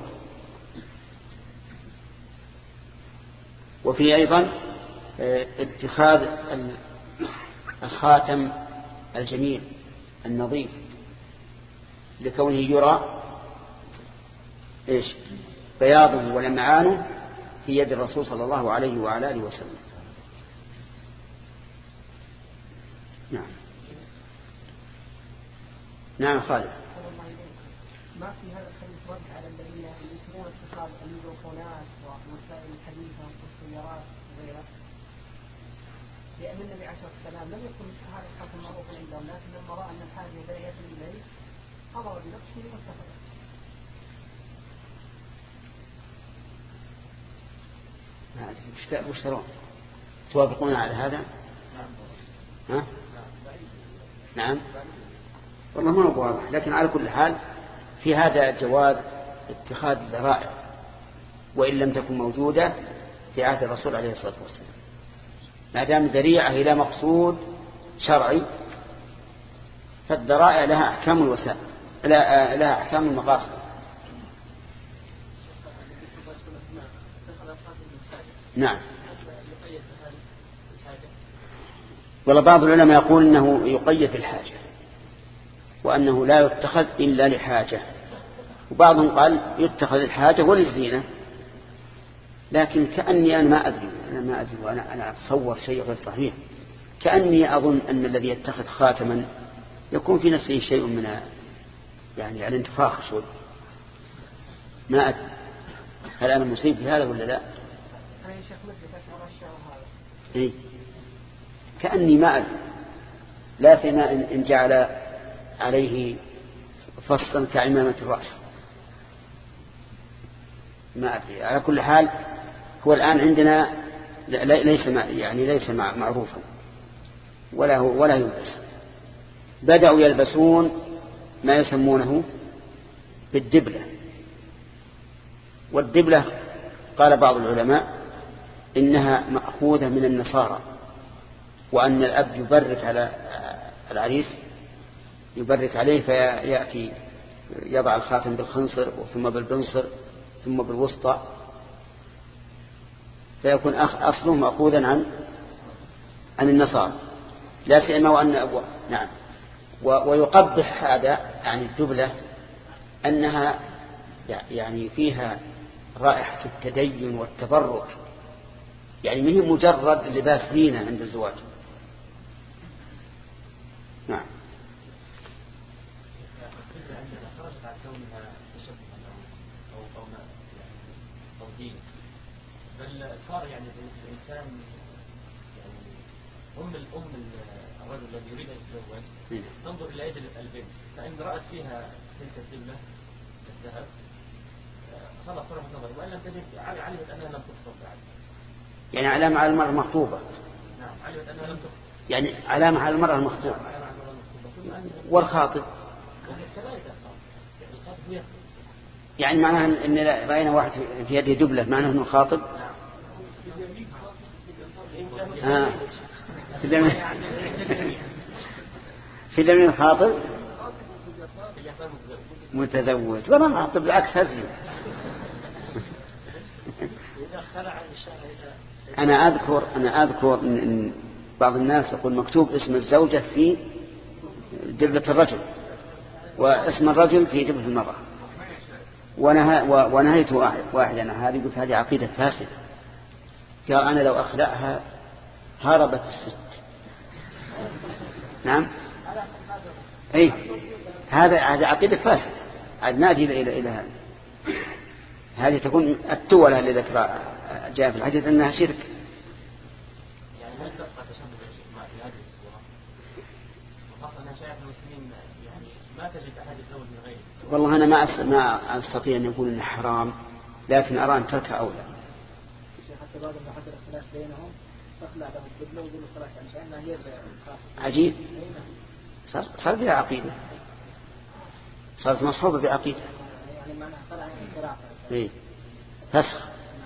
وفي أيضا اتخاذ الخاتم الجميل النظيف لكونه يرى إيش بياضه ولمعانه في يد الرسول صلى الله عليه وعلى آله وسلم. نعم. نعم خالد. ما في هذا الحديث رد على الذين ينكرون اتخاذ الميكروفونات ووسائل الحديثة والسيارات وغيرها، لأن النبي عليه الصلاة والسلام لم يكن هذا الحكم معروفا عندهم، لكن لما رأى أن الحاجة لا يصل إليه أمر بنفسه واتخذه. وش ترون؟ توافقون على هذا؟ ها؟ نعم. والله ما هو واضح، لكن على كل حال في هذا جواز اتخاذ الذرائع وإن لم تكن موجودة في عهد الرسول عليه الصلاة والسلام، ما دام ذريعة إلى مقصود شرعي فالذرائع لها أحكام الوسائل لها أحكام المقاصد. نعم. ولا بعض العلماء يقول أنه يقيد الحاجة وأنه لا يتخذ إلا لحاجة، وبعضهم قال يتخذ الحاجة وللزينة، لكن كأني أنا ما أدري أنا ما أدري وأنا أنا أتصور شيء غير صحيح. كأني أظن أن الذي يتخذ خاتما يكون في نفسه شيء من يعني الانتفاخ شوي، ما أدري هل أنا مصيب بهذا ولا لا. إيه؟ كأني ما أدري، لا سيما إن جعل عليه فصلا كعمامة الرأس، ما أدري. على كل حال هو الآن عندنا ليس يعني ليس معروفا ولا هو ولا يلبس. بدأوا يلبسون ما يسمونه بالدبلة، والدبلة قال بعض العلماء إنها مأخوذة من النصارى وأن الأب يبرك على العريس يبرك عليه فيأتي يضع الخاتم بالخنصر ثم بالبنصر ثم بالوسطى، فيكون أصله مأخوذا عن عن النصارى، لا سيما وأن أبوه. نعم. ويقبح هذا يعني الدبلة أنها يعني فيها رائحة التدين والتبرك، يعني ما هي مجرد لباس زينة عند الزواج. نعم. بل صار يعني الإنسان يعني أم الأم الرجل الذي يريد أن يتزوج تنظر إلى أجل البنت، فإن رأت فيها تلك الدبلة الذهب خلاص صرفت نظر، وإن لم تجد علمت أنها لم تخطب بعد. يعني علامة على المرأة المخطوبة. نعم علمت أنها لم تخطب. يعني علامة على المرأة المخطوبة. والخاطب. يعني معناها إن رأينا واحد في يده دبلة معناه إنه خاطب. آه. في دم في دم خاطب متزوج وما خاطب، بالعكس هزي. أنا أذكر أنا أذكر إن بعض الناس يقول مكتوب اسم الزوجة في دبلة الرجل واسم الرجل في دبلة المرأة، ونهيت واحد أنا هذه قلت هذه عقيدة فاسدة، قال أنا لو أخلعها هربت الست. نعم. أي هذا هذا عقيدة فاسدة، عاد نادي إلى إلى إلى هذا. هذه تكون التولة اللي ذكرها جاء في الحديث أنها شرك. يعني هل تبقى تشبه في هذه الصورة؟ وخاصة أنها شايف المسلمين يعني ما تجد أحد يتزوج من غيره. والله أنا ما ما أستطيع أن أقول إنه حرام، لكن أرى أن ترك أولى. حتى بعد ما حصل الخلاف بينهم تخلع له القبلة ويقولوا خلاص عشان هي عجيب. صار صار بها عقيدة، صارت مصحوبة بعقيدة. يعني معناها طلع من القراءة. إيه فسخ.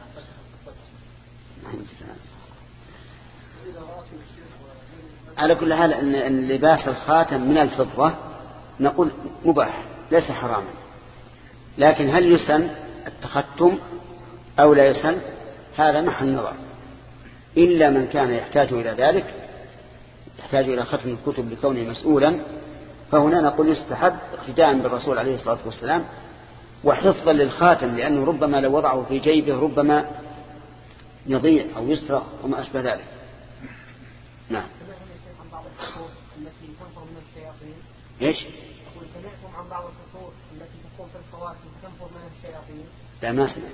على كل حال أن لباس الخاتم من الفضة نقول مباح ليس حراما، لكن هل يسن التختم أو لا يسن هذا محل نظر، إلا من كان يحتاج إلى ذلك، يحتاج إلى ختم الكتب لكونه مسؤولا، فهنا نقول يستحب اقتداء بالرسول عليه الصلاة والسلام وحفظا للخاتم، لأنه ربما لو وضعه في جيبه ربما يضيع أو يسرق وما أشبه ذلك. نعم. ايش؟ أقول سمعتم عن بعض الفصول التي تكون في الخواتم تنفر منها الشياطين؟ لا ما سمعت.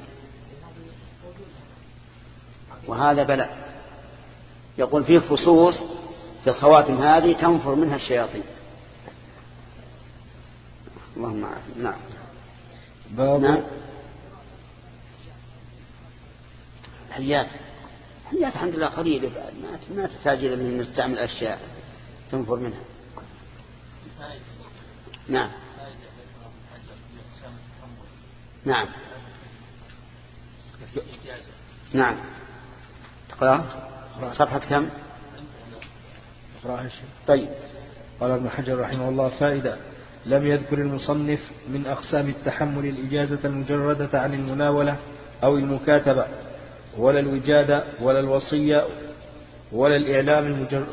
وهذا بلاء، يقول فيه فصوص في الخواتم هذه تنفر منها الشياطين. اللهم عافية. نعم. باب نعم. الحيات الحيات الحمد لله قليلة، ما ما تحتاج إلى أن نستعمل أشياء تنفر منها. نعم. نعم. نعم. تقرأ صفحة كم؟ طيب. قال ابن حجر رحمه الله: فائدة: لم يذكر المصنف من أقسام التحمل الإجازة المجردة عن المناولة أو المكاتبة، ولا الوجادة، ولا الوصية، ولا الإعلام المجرد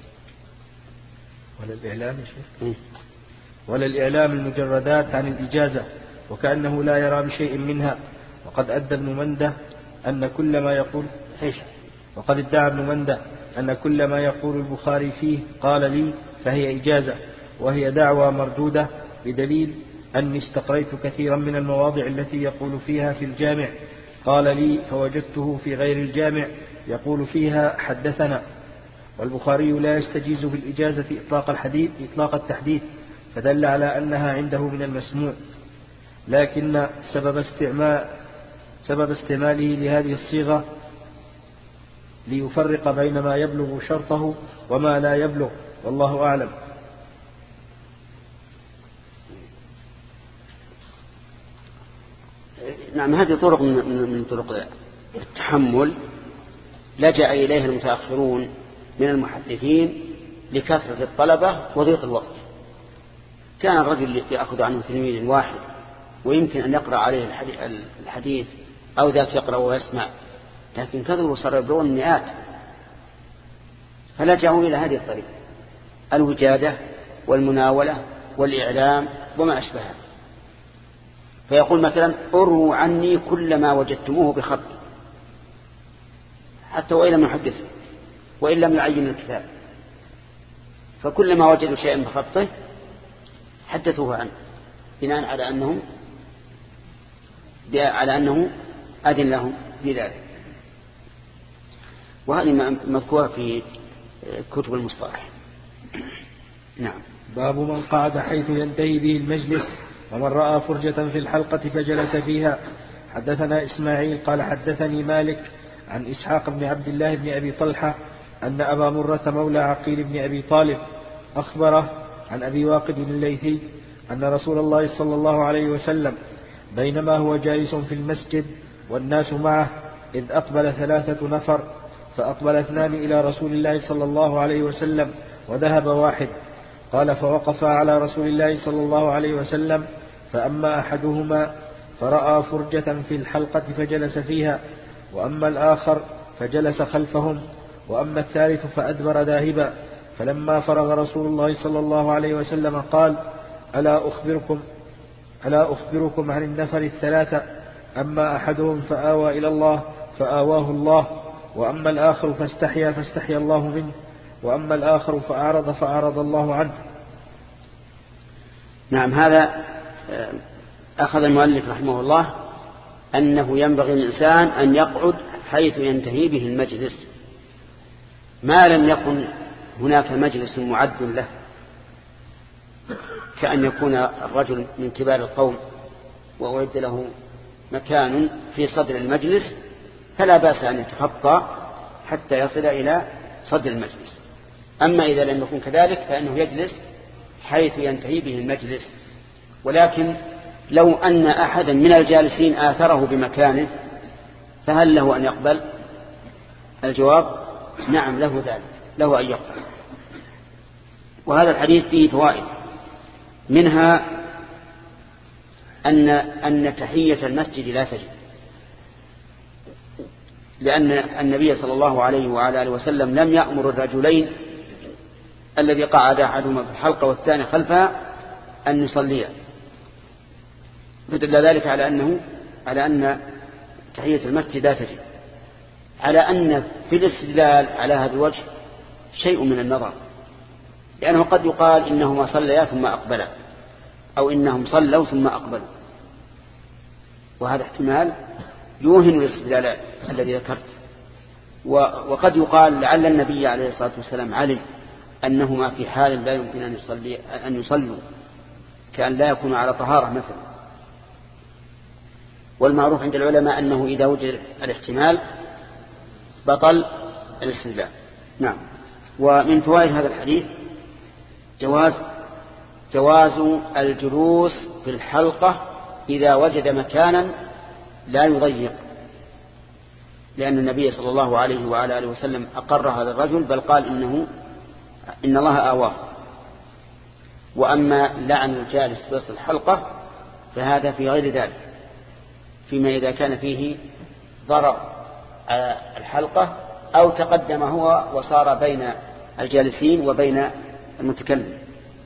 ولا الإعلام ولا الإعلام المجردات عن الإجازة، وكأنه لا يرى بشيء منها. وقد أدى ابن منده أن كل ما يقول وقد ادعى ابن منده أن كل ما يقول البخاري فيه قال لي فهي إجازة، وهي دعوى مردودة، بدليل أني استقريت كثيرا من المواضع التي يقول فيها في الجامع قال لي، فوجدته في غير الجامع يقول فيها حدثنا. والبخاري لا يستجيز بالإجازة إطلاق الحديث إطلاق التحديث، فدل على أنها عنده من المسموع، لكن سبب استعمال سبب استعماله لهذه الصيغة ليفرق بين ما يبلغ شرطه وما لا يبلغ، والله أعلم. نعم. هذه طرق من طرق التحمل لجأ إليها المتأخرون من المحدثين لكثرة الطلبة وضيق الوقت. كان الرجل يأخذ عنه تلميذ واحد ويمكن أن يقرأ عليه الحديث أو ذاك يقرأ ويسمع، لكن كثروا صاروا يبلغون المئات، فلجأوا إلى هذه الطريقة: الوجادة والمناولة والإعلام وما أشبهها. فيقول مثلا: أروا عني كل ما وجدتموه بخط، حتى وإن لم يحدث وإن لم يعين الكتاب، فكل ما وجدوا شيئا بخطه حدثوه عنه بناء على أنه على أنه أذن لهم بذلك. وهذه مذكورة في كتب المصطلح. نعم. باب من قعد حيث ينتهي به المجلس ومن رأى فرجة في الحلقة فجلس فيها. حدثنا إسماعيل قال حدثني مالك عن إسحاق بن عبد الله بن أبي طلحة أن أبا مرة مولى عقيل بن أبي طالب أخبره عن أبي واقد الليثي أن رسول الله صلى الله عليه وسلم بينما هو جالس في المسجد والناس معه إذ أقبل ثلاثة نفر، فأقبل اثنان إلى رسول الله صلى الله عليه وسلم وذهب واحد. قال: فوقف على رسول الله صلى الله عليه وسلم، فأما أحدهما فرأى فرجة في الحلقة فجلس فيها، وأما الآخر فجلس خلفهم، وأما الثالث فأدبر ذاهبا. فلما فرغ رسول الله صلى الله عليه وسلم قال: ألا أخبركم ألا أخبركم عن النفر الثلاثة؟ أما أحدهم فآوى إلى الله فآواه الله، وأما الآخر فاستحيا فاستحيا الله منه، وأما الآخر فأعرض فأعرض الله عنه. نعم. هذا أخذ المؤلف رحمه الله أنه ينبغي الإنسان أن يقعد حيث ينتهي به المجلس، ما لم يكن هناك مجلس معد له، كأن يكون الرجل من كبار القوم وأعد له مكان في صدر المجلس، فلا بأس أن يتخطى حتى يصل إلى صدر المجلس. أما إذا لم يكن كذلك فإنه يجلس حيث ينتهي به المجلس. ولكن لو أن أحدا من الجالسين آثره بمكانه فهل له أن يقبل؟ الجواب: نعم، له ذلك، له أن يقبل. وهذا الحديث فيه فوائد، منها أن أن تحية المسجد لا تجب، لأن النبي صلى الله عليه وعلى آله وسلم لم يأمر الرجلين الذي قعد أحدهما في الحلقة والثاني خلفها أن يصليا، فدل ذلك على أنه على أن تحية المسجد لا تجب، على أن في الاستدلال على هذا الوجه شيء من النظر، لأنه قد يقال إنهما صليا ثم أقبلا، أو إنهم صلوا ثم أقبلوا، وهذا احتمال يوهن الاستدلال الذي ذكرت. وقد يقال لعل النبي عليه الصلاة والسلام علم أنهما في حال لا يمكن أن يصلي أن يصلوا، كأن لا يكون على طهارة مثلا. والمعروف عند العلماء أنه إذا وجد الاحتمال بطل الاستدلال. نعم. ومن فوائد هذا الحديث جواز جواز الجلوس في الحلقة إذا وجد مكانا لا يضيق، لأن النبي صلى الله عليه وعلى آله وسلم أقر هذا الرجل، بل قال إنه إن الله آواه. وأما لعن الجالس في وسط الحلقة فهذا في غير ذلك، فيما إذا كان فيه ضرر على الحلقة أو تقدم هو وصار بين الجالسين وبين المتكلم.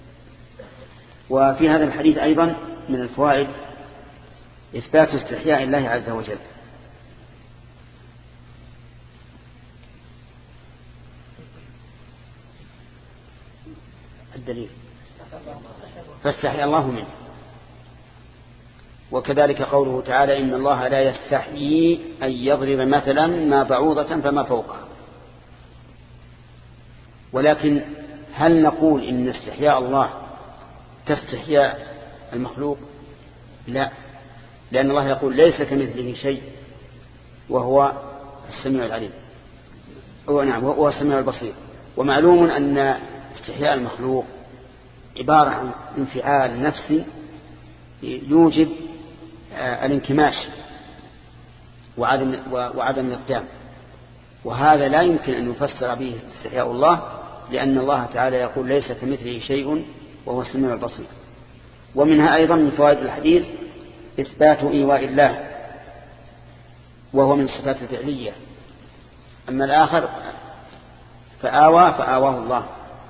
وفي هذا الحديث أيضا من الفوائد إثبات استحياء الله عز وجل. الدليل: فاستحيا الله منه. وكذلك قوله تعالى: إن الله لا يستحيي أن يضرب مثلا ما بعوضة فما فوقها. ولكن هل نقول إن استحياء الله كاستحياء المخلوق؟ لا، لأن الله يقول: ليس كمثله شيء وهو السميع العليم. هو نعم وهو السميع البصير. ومعلوم أن استحياء المخلوق عبارة عن انفعال نفسي يوجب الانكماش وعدم وعدم الإقدام. وهذا لا يمكن أن يفسر به استحياء الله، لأن الله تعالى يقول ليس كمثله شيء وهو السميع البصير. ومنها أيضا من فوائد الحديث إثبات إيواء الله، وهو من الصفات الفعلية. أما الآخر فآوى فآواه الله.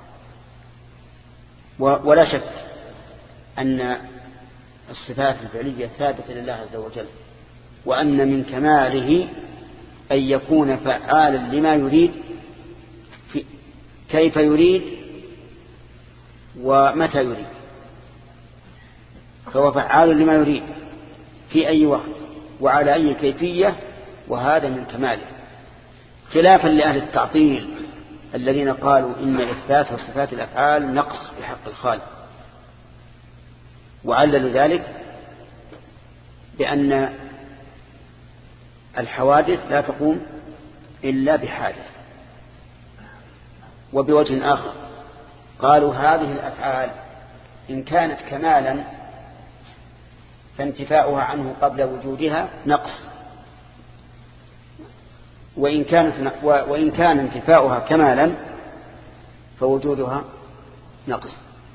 ولا شك أن الصفات الفعلية ثابتة لله عز وجل، وأن من كماله أن يكون فعالا لما يريد في كيف يريد ومتى يريد، فهو فعال لما يريد في أي وقت وعلى أي كيفية، وهذا من كماله، خلافا لأهل التعطيل الذين قالوا إن إثبات صفات الأفعال نقص في حق الخالق، وعللوا ذلك بأن الحوادث لا تقوم إلا بحادث. وبوجه آخر قالوا هذه الأفعال إن كانت كمالا فانتفاؤها عنه قبل وجودها نقص، وإن كانت وإن كان انتفاؤها كمالا فوجودها نقص.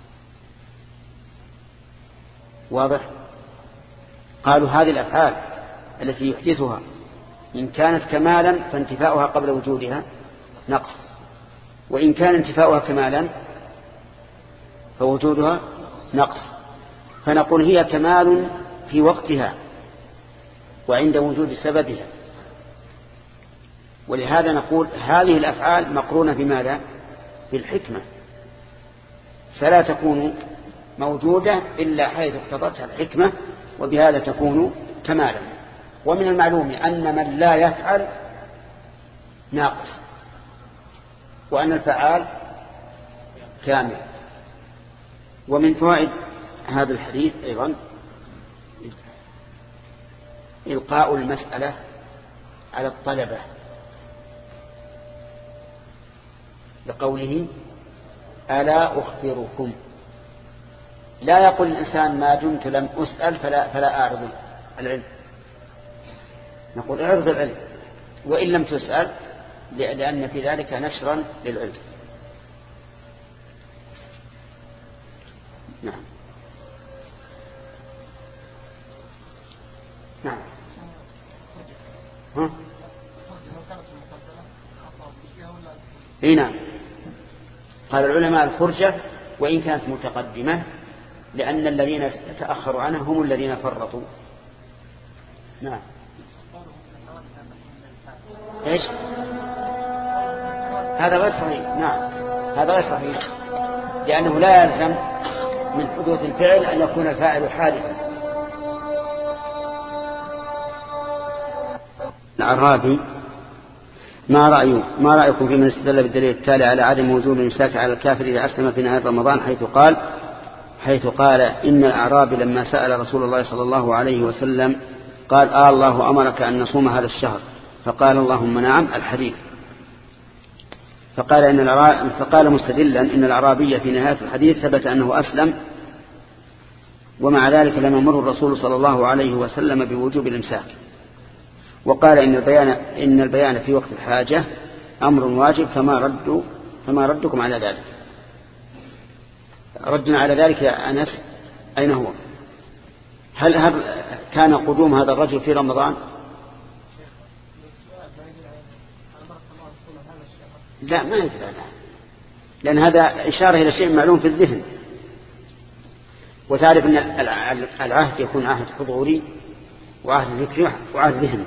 واضح؟ قالوا هذه الأفعال التي يحدثها إن كانت كمالا فانتفاؤها قبل وجودها نقص، وإن كان انتفاؤها كمالا فوجودها نقص. فنقول هي كمال في وقتها وعند وجود سببها، ولهذا نقول هذه الأفعال مقرونة بماذا؟ بالحكمة، فلا تكون موجودة إلا حيث اقتضتها الحكمة، وبهذا تكون كمالا. ومن المعلوم أن من لا يفعل ناقص، وأن الفعال كامل. ومن فوائد هذا الحديث أيضا إلقاء المسألة على الطلبة لقوله ألا أخبركم. لا يقول الإنسان ما دمت لم أسأل فلا, فلا أعرض العلم، نقول اعرض العلم وإن لم تسأل، لأن في ذلك نشرا للعلم. نعم نعم ها اي نعم. قال العلماء الفرجة وإن كانت متقدمة، لأن الذين تأخروا عنها هم الذين فرطوا. نعم ايش هذا غير صحيح. نعم هذا غير صحيح، لأنه لا يلزم من حدوث الفعل أن يكون الفاعل حادثا. الأعرابي ما رأيه ما رأيكم في من استدل بالدليل التالي على عدم وجوب الإمساك على الكافر إذا أسلم في نهاية رمضان، حيث قال حيث قال إن الأعرابي لما سأل رسول الله صلى الله عليه وسلم قال آه الله أمرك أن نصوم هذا الشهر، فقال اللهم نعم الحديث. فقال, إن فقال مستدلا إن الأعرابي في نهاية الحديث ثبت أنه أسلم، ومع ذلك لم يمر الرسول صلى الله عليه وسلم بوجوب الإمساك. وقال إن البيان, إن البيان في وقت الحاجة أمر واجب، فما, رد فما ردكم على ذلك؟ ردنا على ذلك يا أنس أين هو؟ هل, هل كان قدوم هذا الرجل في رمضان؟ لا ما يدري عنه، لأن هذا إشارة إلى شيء معلوم في الذهن. وتعرف أن العهد يكون عهد حضوري وعهد ذكري وعهد ذهني،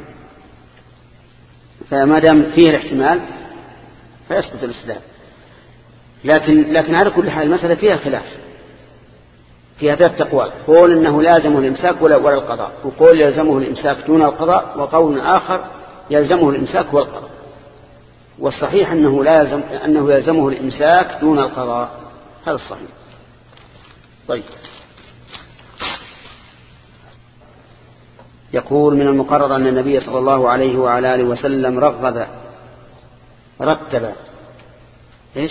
فما دام فيه الاحتمال فيسقط الإسلام. لكن لكن على كل حال المسألة فيها خلاف، فيها ثلاث أقوال: قول إنه لازمه الإمساك ولا ولا القضاء، وقول يلزمه الإمساك دون القضاء، وقول آخر يلزمه الإمساك والقضاء. والصحيح أنه لازم أنه يلزمه الإمساك دون القضاء، هذا الصحيح. طيب، يقول من المقرر أن النبي صلى الله عليه وعلى آله وسلم رغب رتب إيش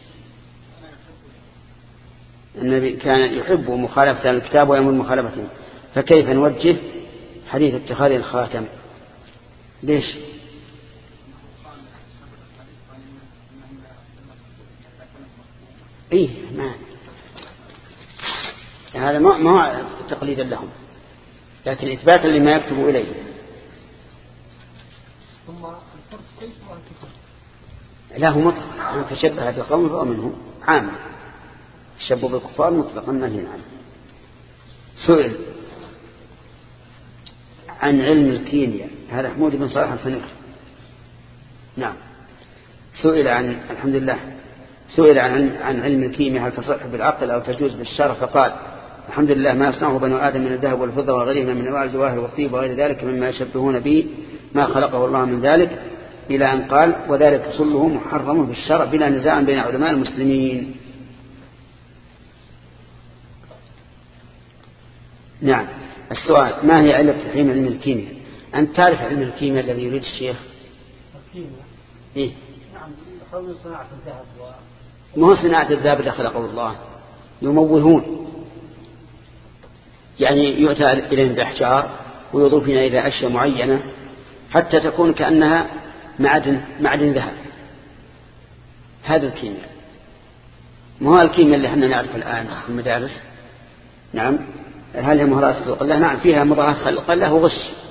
النبي كان يحب مخالفة الكتاب ويأمر مخالفته، فكيف نوجه حديث اتخاذ الخاتم؟ ليش إيه ما هذا ما ما تقليدا لهم، لكن إثباتا لما يكتب إليه. ثم الفرق كيف وأنتم له مطلق، من تشبه بالقوم فهو منهم عام. التشبه بالكفار مطلقا نهي عنه. سئل عن علم الكيمياء، هذا حمود بن صالح الفنكر. نعم. سئل عن الحمد لله سئل عن عن علم الكيمياء هل تصح بالعقل أو تجوز بالشرع، فقال الحمد لله ما يصنعه بنو آدم من الذهب والفضة وغيرهما من أنواع الجواهر والطيب وغير ذلك مما يشبهون به ما خلقه الله من ذلك، إلى أن قال وذلك كله محرم بالشرع بلا نزاع بين علماء المسلمين. نعم. السؤال ما هي علة تحريم علم الكيمياء؟ أنت تعرف علم الكيمياء الذي يريد الشيخ؟ الكيمياء إيه؟ نعم، يحاولون صناعة الذهب و... ما هو صناعة الذهب اللي خلقه الله، يموهون، يعني يؤتى إليهم بأحجار ويضيفون إلى أشياء معينة حتى تكون كأنها معدن معدن ذهب. هذا الكيمياء، ما هو الكيمياء اللي احنا نعرف الآن في المدارس. نعم. هل هي مهارات خلق الله؟ نعم فيها مظاهر خلق الله وغش.